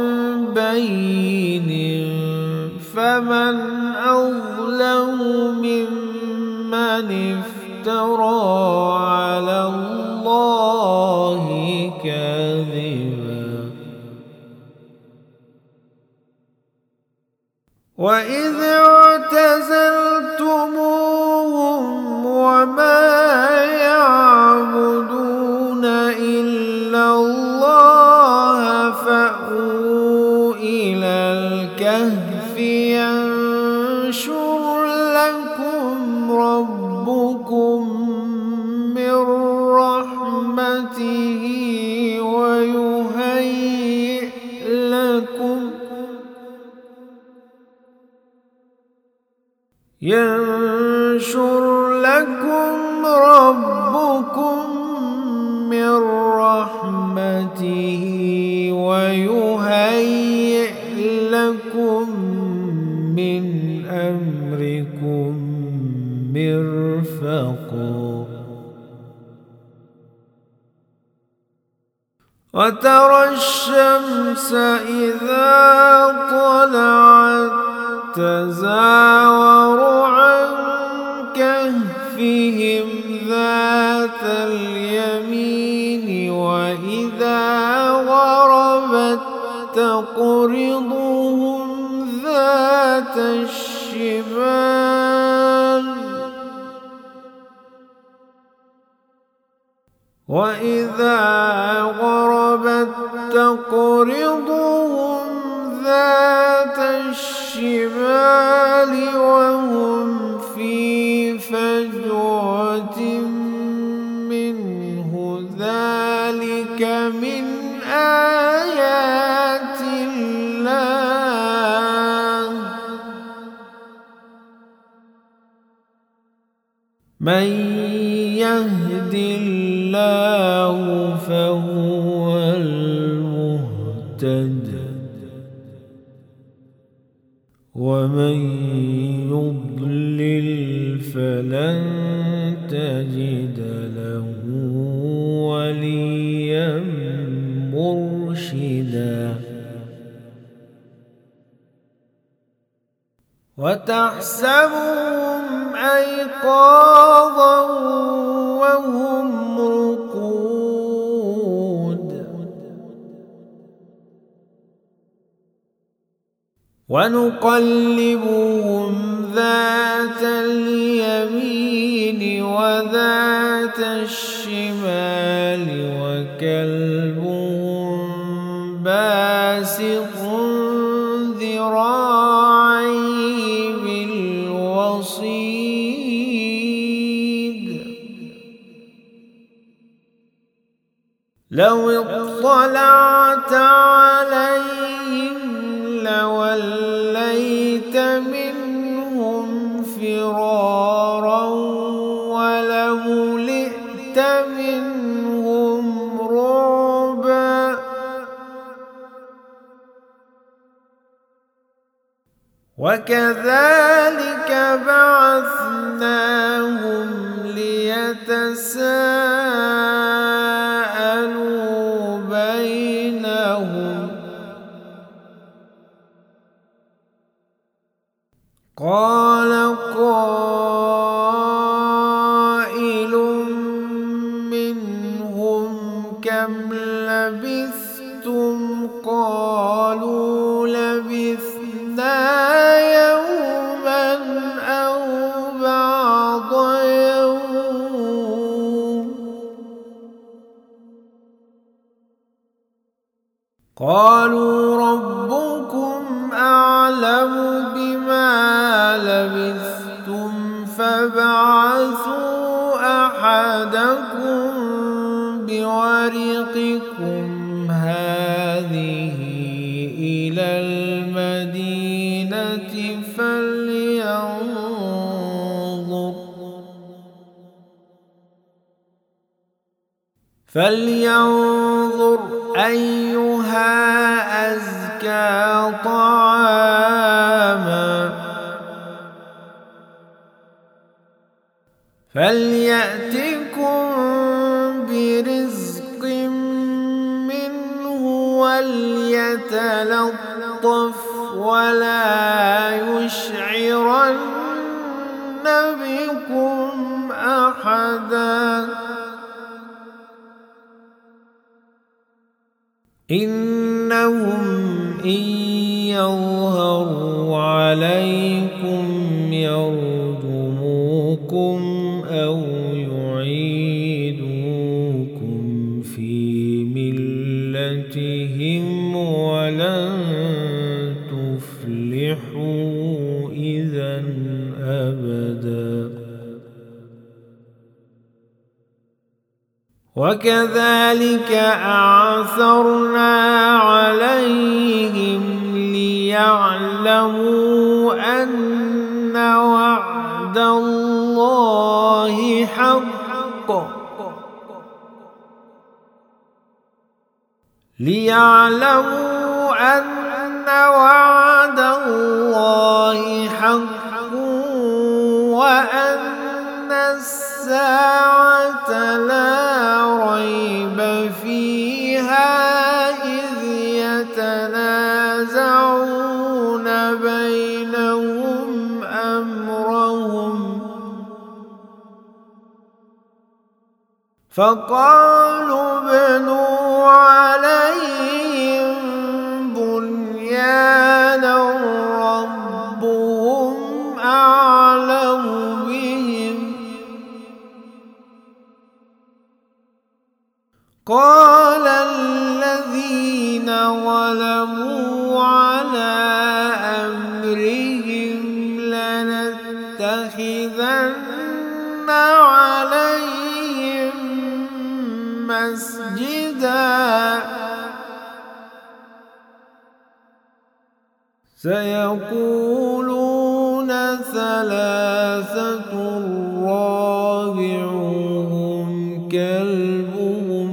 بين فمن أظلم ممن افترى على الله كاذبا وإذ اعتزلتموهم وما يعبدون إلا الله فأووا إلى الكهف ينشر لكم ربكم من رحمته ويهيئ لكم من أمركم مرفقا وترى الشمس إذا طلعت تزاور عن كهفهم ذات اليمين وإذا غربت تقرضهم ذات الشمال وإذا غربت تقرضهم ذات الشمال وهم في فجوة منه ذلك من آيات الله من يهد الله فهو المهتد ومن يضلل فلن تجد له وليا مرشدا وتحسبهم أيقاظا وهم رقود ونقلبهم ذات اليمين وذات الشمال وكلبهم باسط ذراعيه بالوصيد لو اطلعت عليهم لوليت منهم فرارا ولملئت منهم رعبا وكذلك بعثناهم ليتساءلوا بينهم قال قائل لبثنا يوما أو بعض يوم قالوا ربكم أعلم بما لبثتم فابعثوا أحدكم بورقكم هذه إلى المدينة فلينظر أيها أزكى طعاما فليأتكم برزق منه وليتلطف ولا يشعرن بكم أحدا إنهم إن يظهروا عليكم يرجموكم أو يعيدوكم في ملتهم ولن تفلحوا إذا أبدا وكذلك أعثرنا عليهم ليعلموا أن وعد الله حق وأن الساعة لا ريب فيها إذ يتنازعون بينهم أمرهم فقالوا ابنوا عليهم بنيانا ربهم أعلم بهم قال الذين غلبوا على أمرهم لنتخذن عليهم مسجدا سيقولون ثلاثة رابعهم كلبهم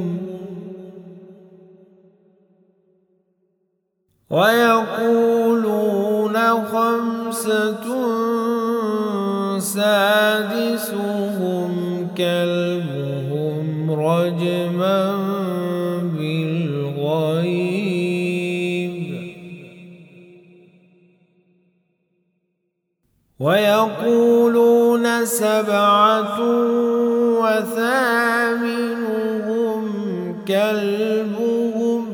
ويقولون خمسة سادسهم كلبهم رجما بالغيب ويقولون سبعة وثامنهم كلبهم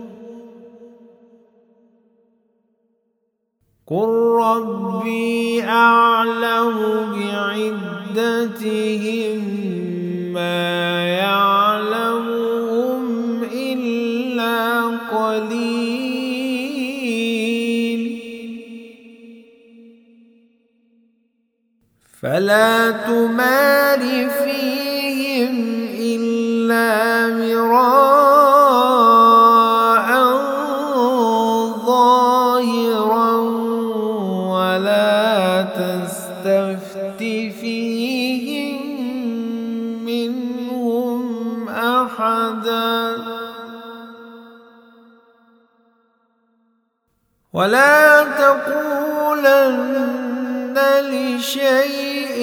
قل ربي أعلم بعدتهم ما يعلمهم إلا قليل فلا تمار فيهم إلا مراء ظاهرا ولا تستفت فيهم منهم أحدا ولا تقولن لشيء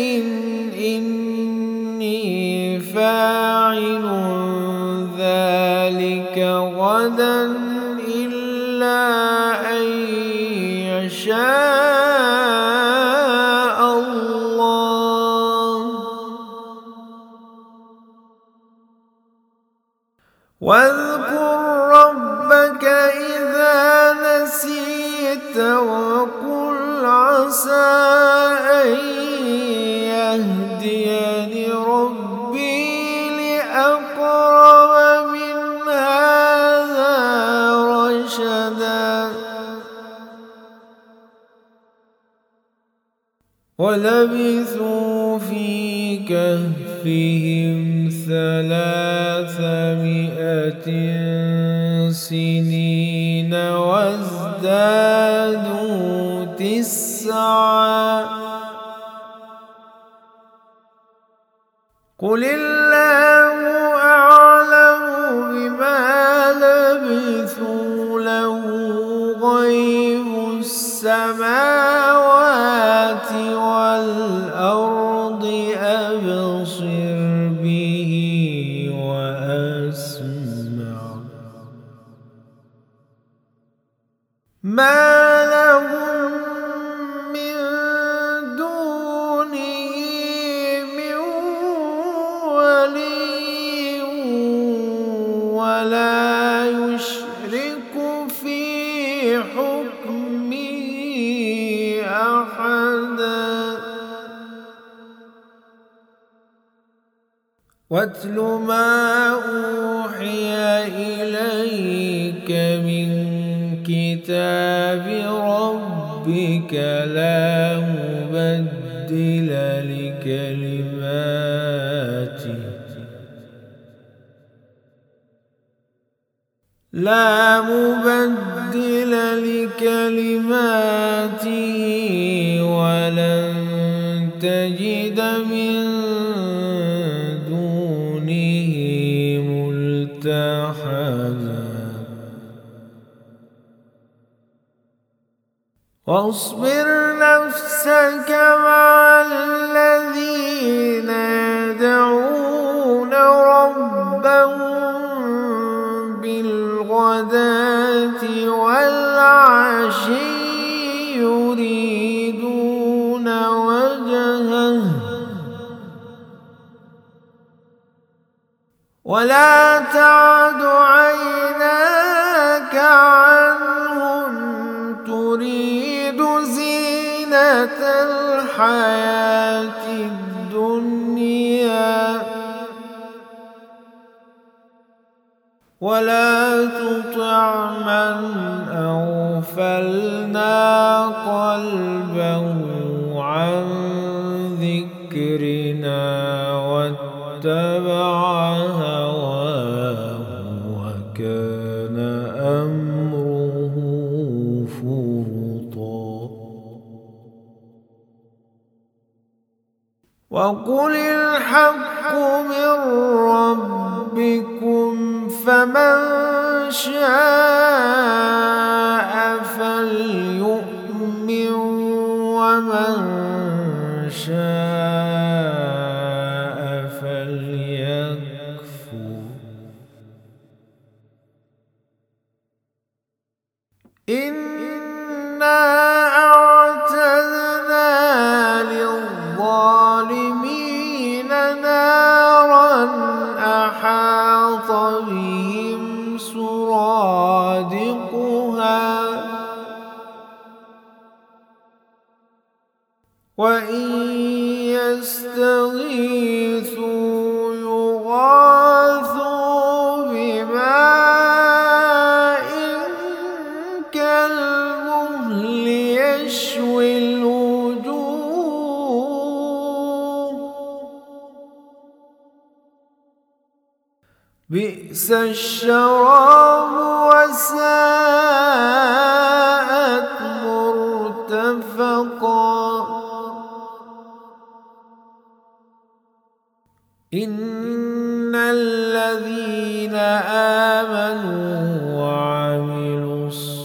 إني فاعل ذلك غدا إلا أن يشاء الله واذكر ربك إذا نسيت وقل عسى أن يهديني ربي لأقرب من هذا رشدا ولبثوا في كهفهم 300 سنين وازدادوا 9 قل الله أعلم بما لبثوا له غيب السماوات والأرض أبصر به وأسمع ما لهم من دونه من ولي ولا يشرك في حكمه أحدا واتل ما أوحي إليك من كتاب ربك لا مبدل لكلماته ولن تجد من دونه ملتحدا واصبر نفسك مع الذين يدعون ربهم بالغداة والعشي يريدون وجهه ولا تعد عيناك عنهم تريد زينة الحياة الدنيا ولا تطع من أغفلنا قلبه عن ذكرنا واتبع هواه وكان أمره فرطا وقل الحق من ربكم فمن شاء فليؤمن ومن شاء فليكفر إنا أعتدنا للظالمين نارا أحاط بهم سرادقها وإن يستغيثوا يغاثوا بماء كالمهل يشوي الوجوه بئس الشراب وساءت مرتفقا إن الذين آمنوا وعملوا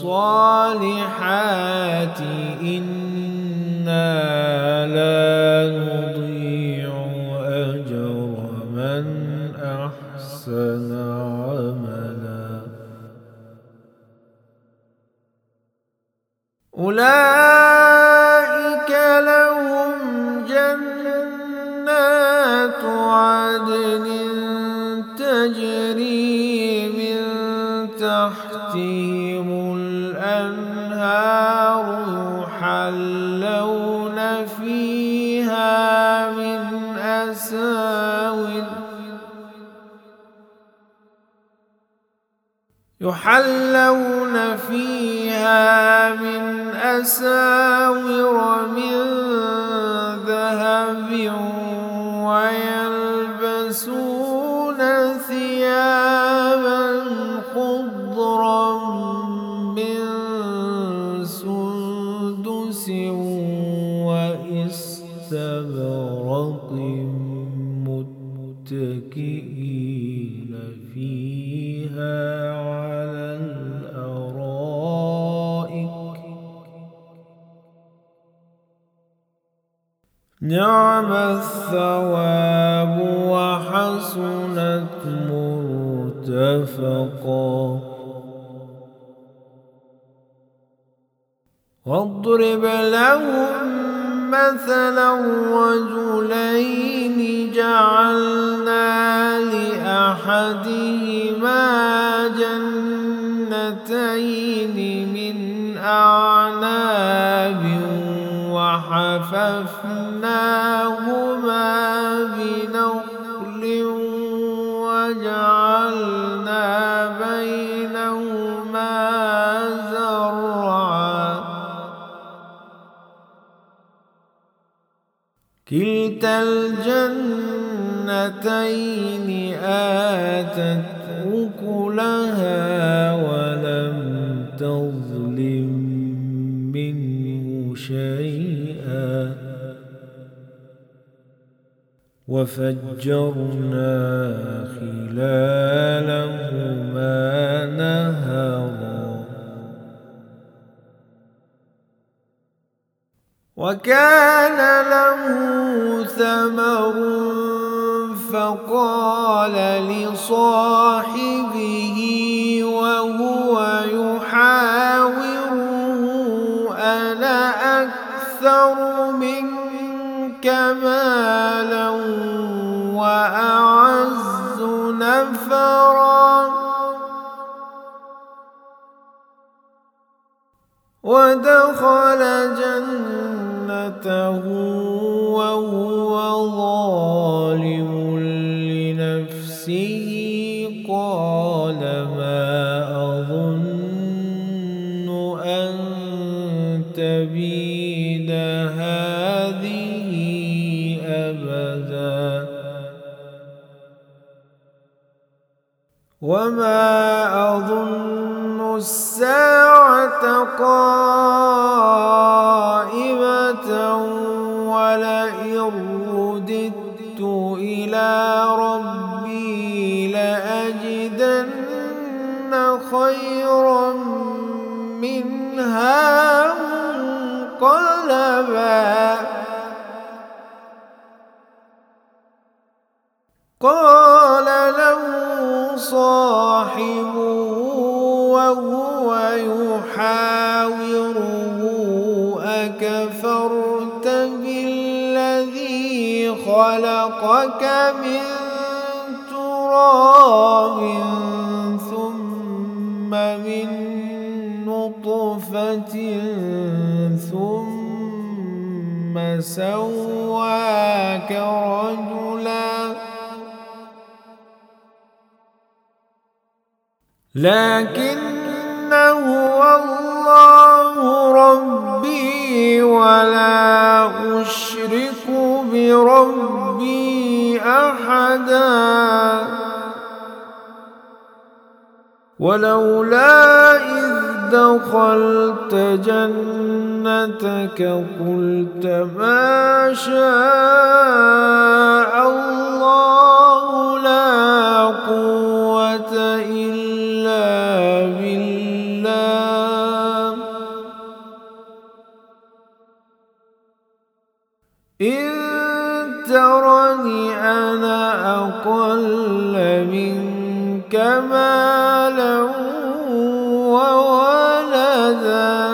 الصالحات إنا لا نضيع أجر من أحسن عملا أولئك لهم جنات عدن تجري من تحتهم الأنهار يحلون فيها من أساور من ذهب ويلبسون ثيابا خضرا من سندس واستبرق متكئين فيها على الأرائك نعم الثواب وحسنت مرتفقا واضرب لهم مثلا رجلين جعلنا لأحدهما جنتين من أعناب وحففناهما بنخل وجعلنا بينهما زرعا كلتا الجنتين آتت أكلها ولم تظلم منه شيئا وفجرنا خلالهما نهرا وكان له ثمر فقال لصاحبه وهو يحاوره أنا أكثر منك مالا وأعز نفرا ودخل جنته وهو ظالم لنفسه قال ما أظن أن تبيد هذه أبدا وما أظن الساعة قائمة ولئن رددت إلى ربي لأجدن خيرا منها منقلبا قال له صاحبه وهو يحاوره أكفرت بالذي خلقك من تراب ثم من نطفة ثم سواك رجلا لكن هو الله ربي ولا أشرك بربي أحدا ولولا إذ دخلت جنتك قلت ما شاء الله لا قوة إلا بالله إن ترني أنا أقل منك مالا وولدا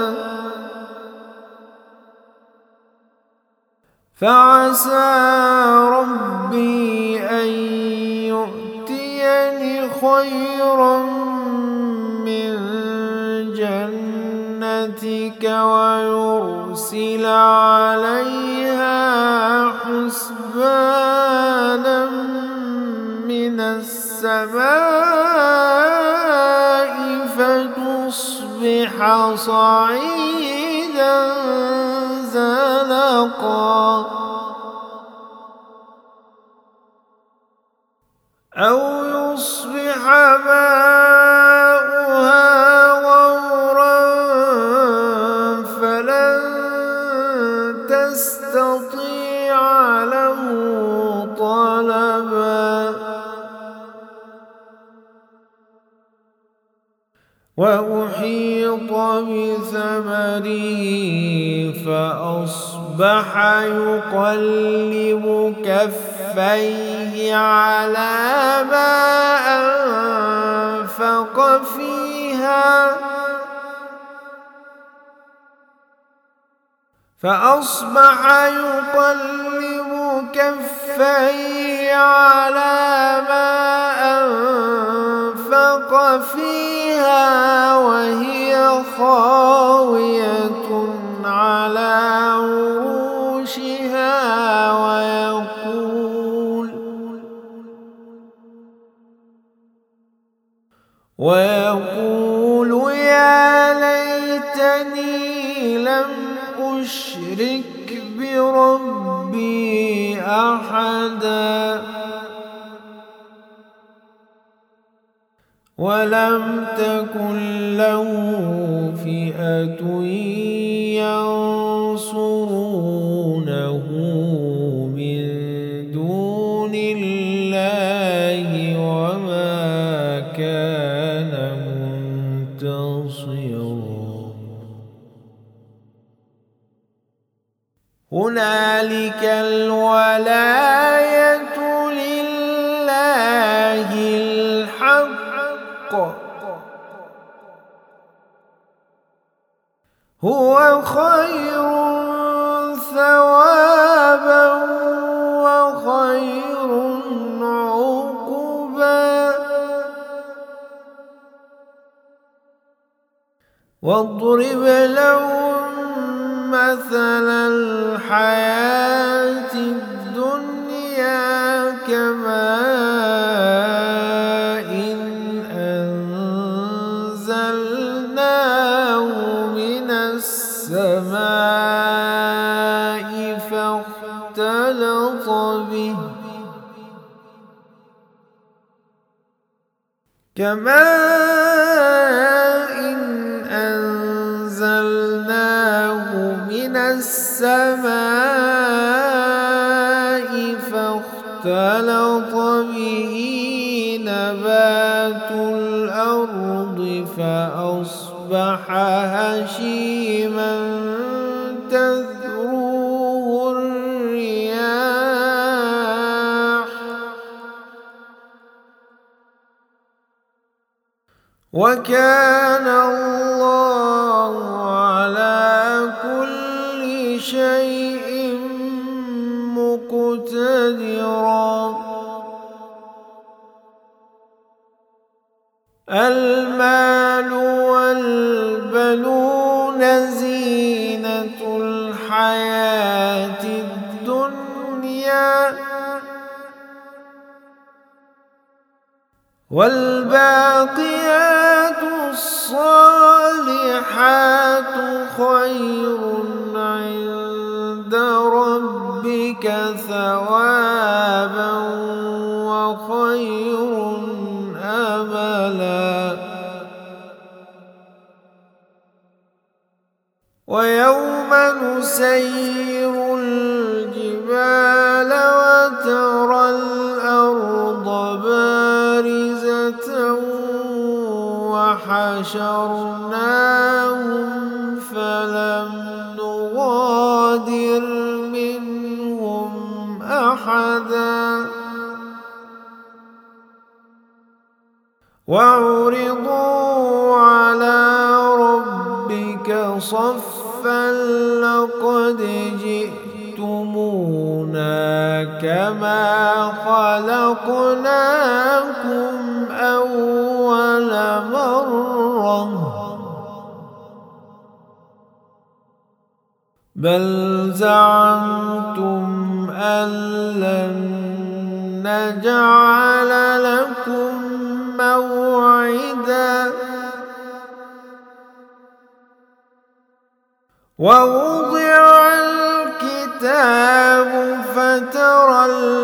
فعسى ربي أن يؤتيني خيرا من جنتك ويرسل عليها حسبانا من السماء فيصبح صعيدا زلقا أو يصبح ماؤها غورا فلن تستطيع له طلبا وأحيط بثمره فأصبح يقلب كفيه على ما أنفق فيها وهي خاوية على عروشها ويقول يا ليتني لم أشرك بربي أحدا ولم تكن له فئة ينصرونه من دون الله وما كان منتصرا هنالك الولاية لله الحق هو خير ثوابا وخير عقبا واضرب لهم مثل الحياة الدنيا كماء أنزلناه من السماء فاختلط به فاختلط به نبات الأرض فأصبح هشيما تذروه الرياح وكان الله على كل شيء مقتدرا المال والبنون زينة الحياة الدنيا والباقيات الصالحات خير عند ربك ثوابا وخير أملا ويوم نسير الجبال وترى الأرض بارزة وحشرناهم فلم نغادر منهم أحدا وعرضوا على ربك صفا لقد جئتمونا كما خلقناكم أول مرة بل زعمتم أن لن نجعل لكم موعدا ووضع الكتاب فترى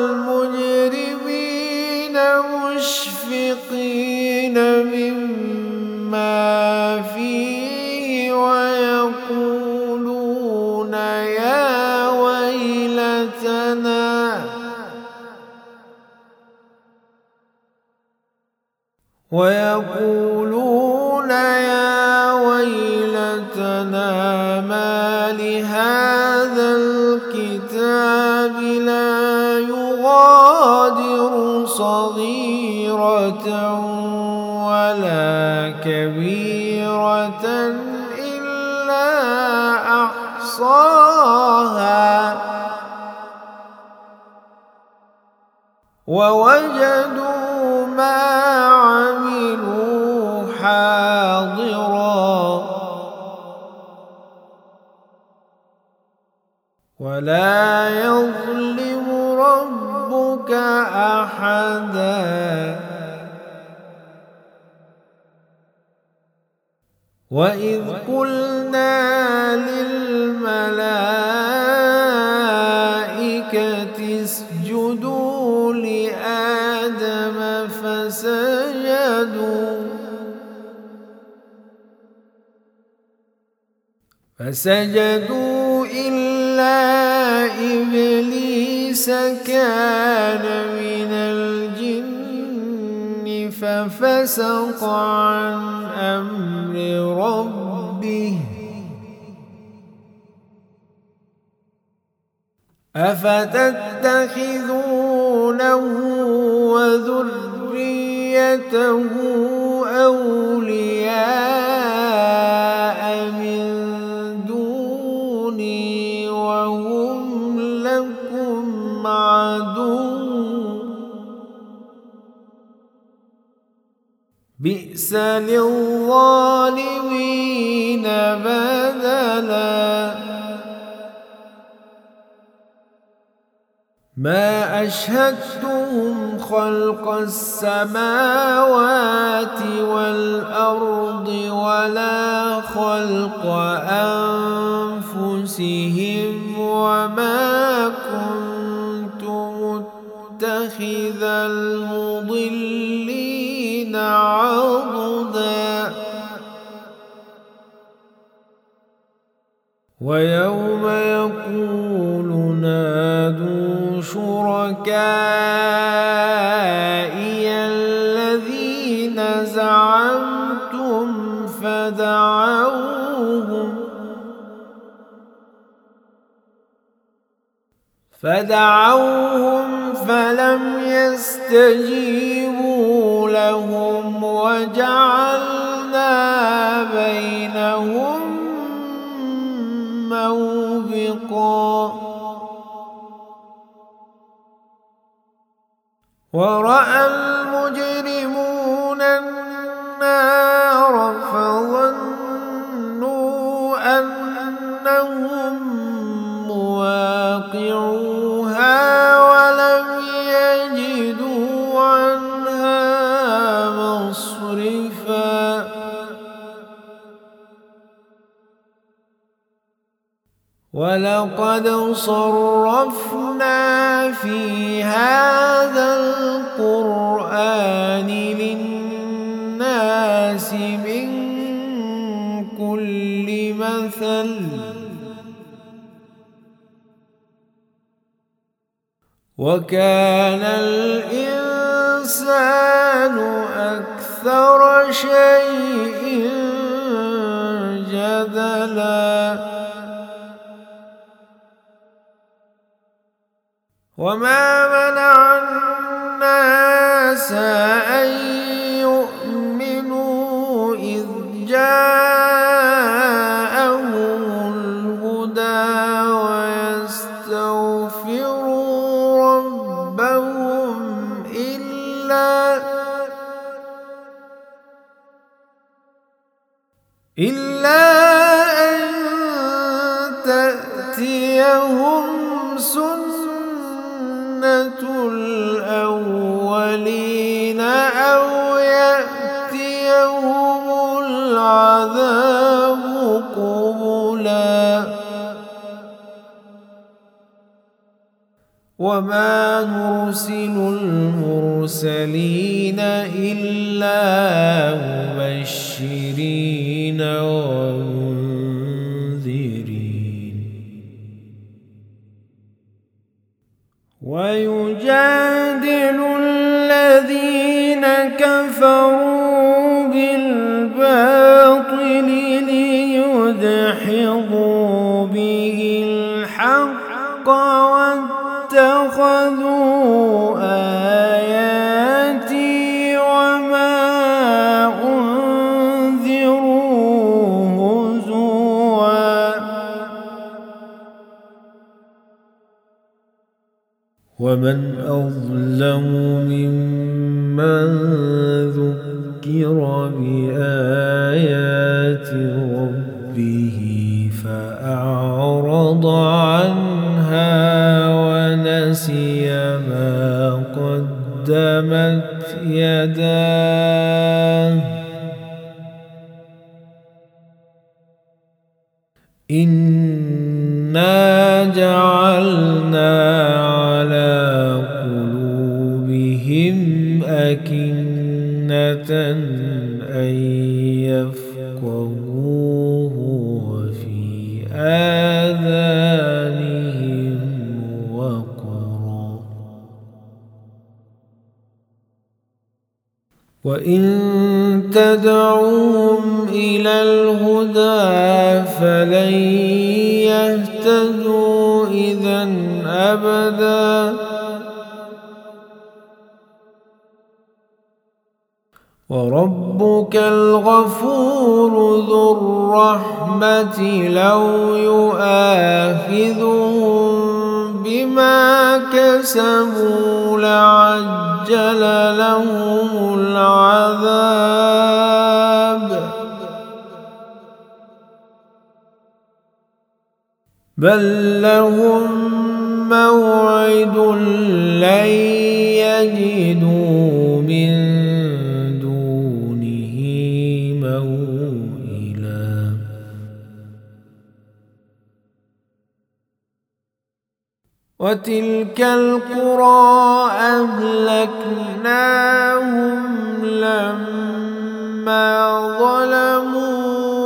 المجرمين مشفقين مما فيه ويقولون يا ويلتنا ما لهذا الكتاب لا يغادر صغيرة ولا كبيرة إلا أحصاها ووجدوا ما عملوا حاضرا ولا يظلم ربك أحدا وإذ قلنا للملائكة اسجدوا لآدم فسجدوا إلا إبليس كان من الجن ففسق عن أمر ربه أفتتخذونه وذريته أولياء من دوني وهم لكم عدو بئس للظالمين بدلا ما أشهدتهم خلق السماوات والأرض ولا خلق أنفسهم وما كنت متخذ المضلين عضدا ويوم يقول نادوا شركائي الذين زعمتم فدعوهم فلم يستجيبوا لهم وجعلنا بينهم موبقا ورأى المجرمون النار فظنوا أنهم مواقعوها ولم يجدوا عنها مصرفا ولقد صرفنا في هذا القرآن للناس من كل مثل وكان الإنسان أكثر شيء جدلا وما منع الناس أن يؤمنوا إذ جاءهم الهدى ويستغفروا ربهم إلا أن تأتيهم سنة الأولين أو يأتيهم العذاب قبلا وما نرسل المرسلين إلا مبشرين ومنذرين ويجادل الذين كفروا بالباطل ليدحضوا به الحق واتخذوا آياتي وما أنذروا هزوا ومن أظلم ممن ذكر بآيات ربه فأعرض عنها ونسي ما قدمت يداه إنا جعلنا على قلوبهم أكنة أن يفقهوه وفي آذانهم وقرا وإن تدعوهم إلى الهدى فلن يهتدوا إذا أبدا وربك الغفور ذو الرحمة لو يؤاخذهم بما كسبوا لعجل لهم العذاب بل لهم موعد لن يجدوا من دونه موئلا وتلك القرى أهلكناهم لما ظلموا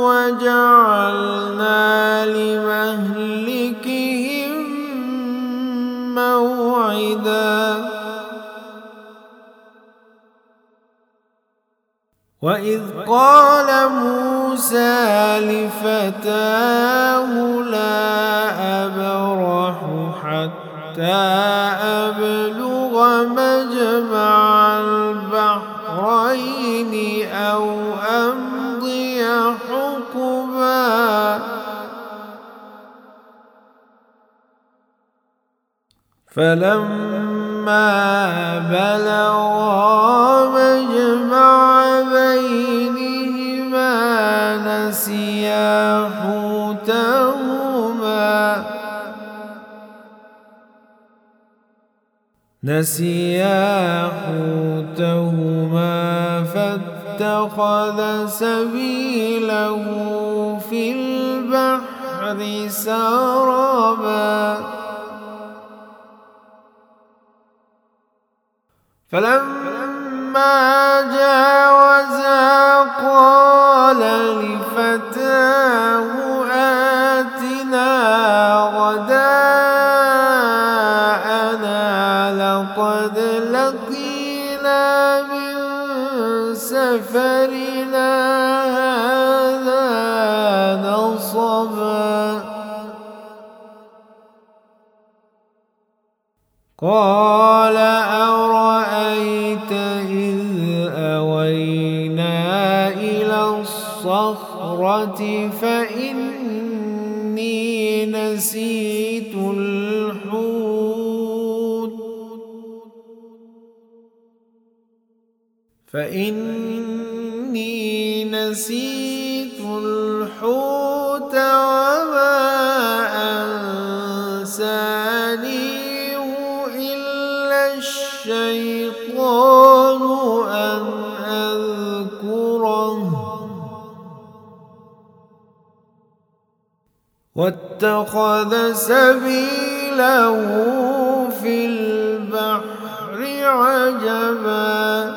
وجعلنا لمهلكهم موعدا وإذ قال موسى لفتاه لا أبرح حتى أبلغ مجمع البحرين أو أمضي حقبا فلما بلغا مجمع بينهما نسيا حوتهما فاتخذ سبيله في البحر سربا فلما جاوزا قال لفتاه آتنا غداءنا لقد لقينا من سفرنا هذا نصبا قال أرأيت إذ أوينا إلى الصخرة فإني نسيت الحوت وما أنسانيه إلا الشيطان أن أذكره واتخذ سبيله في البحر عجبا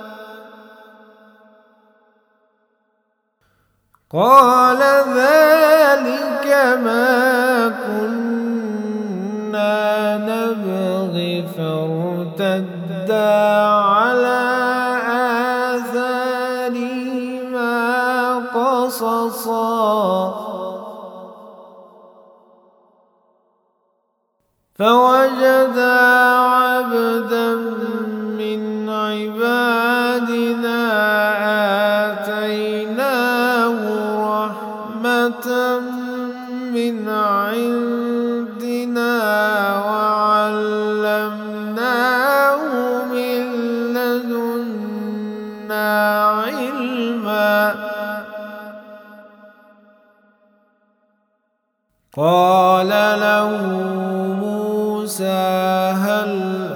قال ذلك ما كنا نبغي فارتدا على آثارهما قصصا فوجدا عبدا من عبادنا آتيناه رحمة من عندنا وعلمناه من لدنا علما قال له موسى هل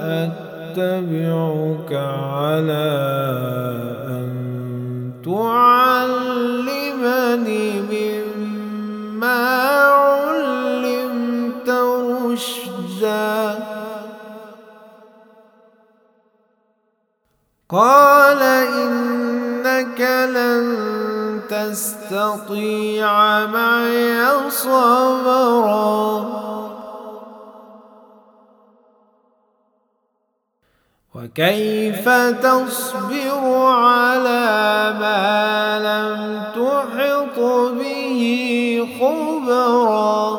أتبعك على أن تعلمني مما علمت رشدا قال إنك لن تستطيع معي صبرا وكيف تصبر على ما لم تحط به خبرا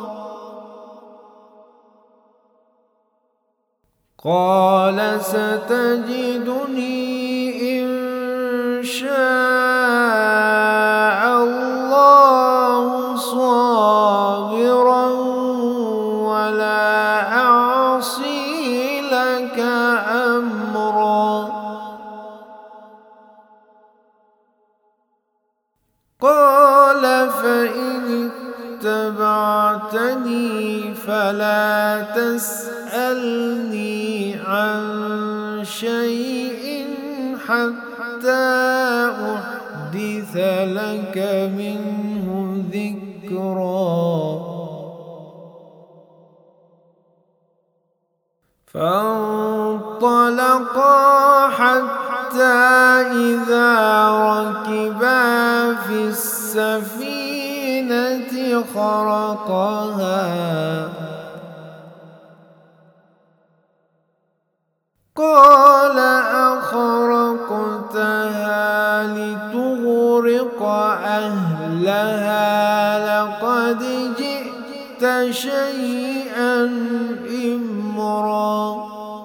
قال ستجدني إن شاء الله صابرا ولا أعصي لك أمرا قال فإن اتبعتني فلا تسألني عن شيء حتى أحدث لك منه ذكرا فانطلقا حتى إذا ركبا في السفينة خرقها قال أخرقتها لتغرق أهلها لقد جئت شيئا إمرا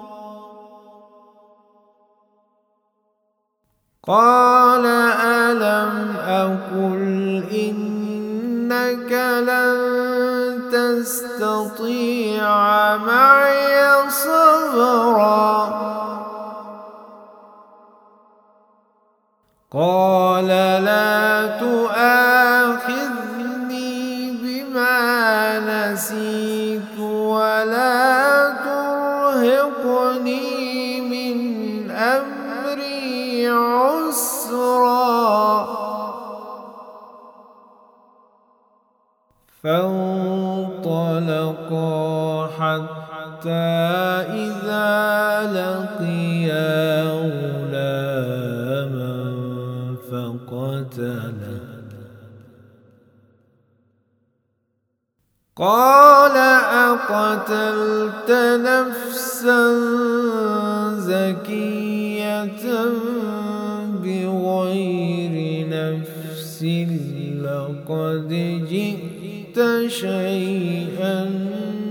قال ألم أقل إنك لن تستطيع معي صبرا قال لا تؤاخذني بما نسيت ولا ترهقني من أمري عسرا فانطلقا حتى إذا لقيا غلاما فقتله قال أقتلت نفسا زكية بغير نفس لقد جئت شيئا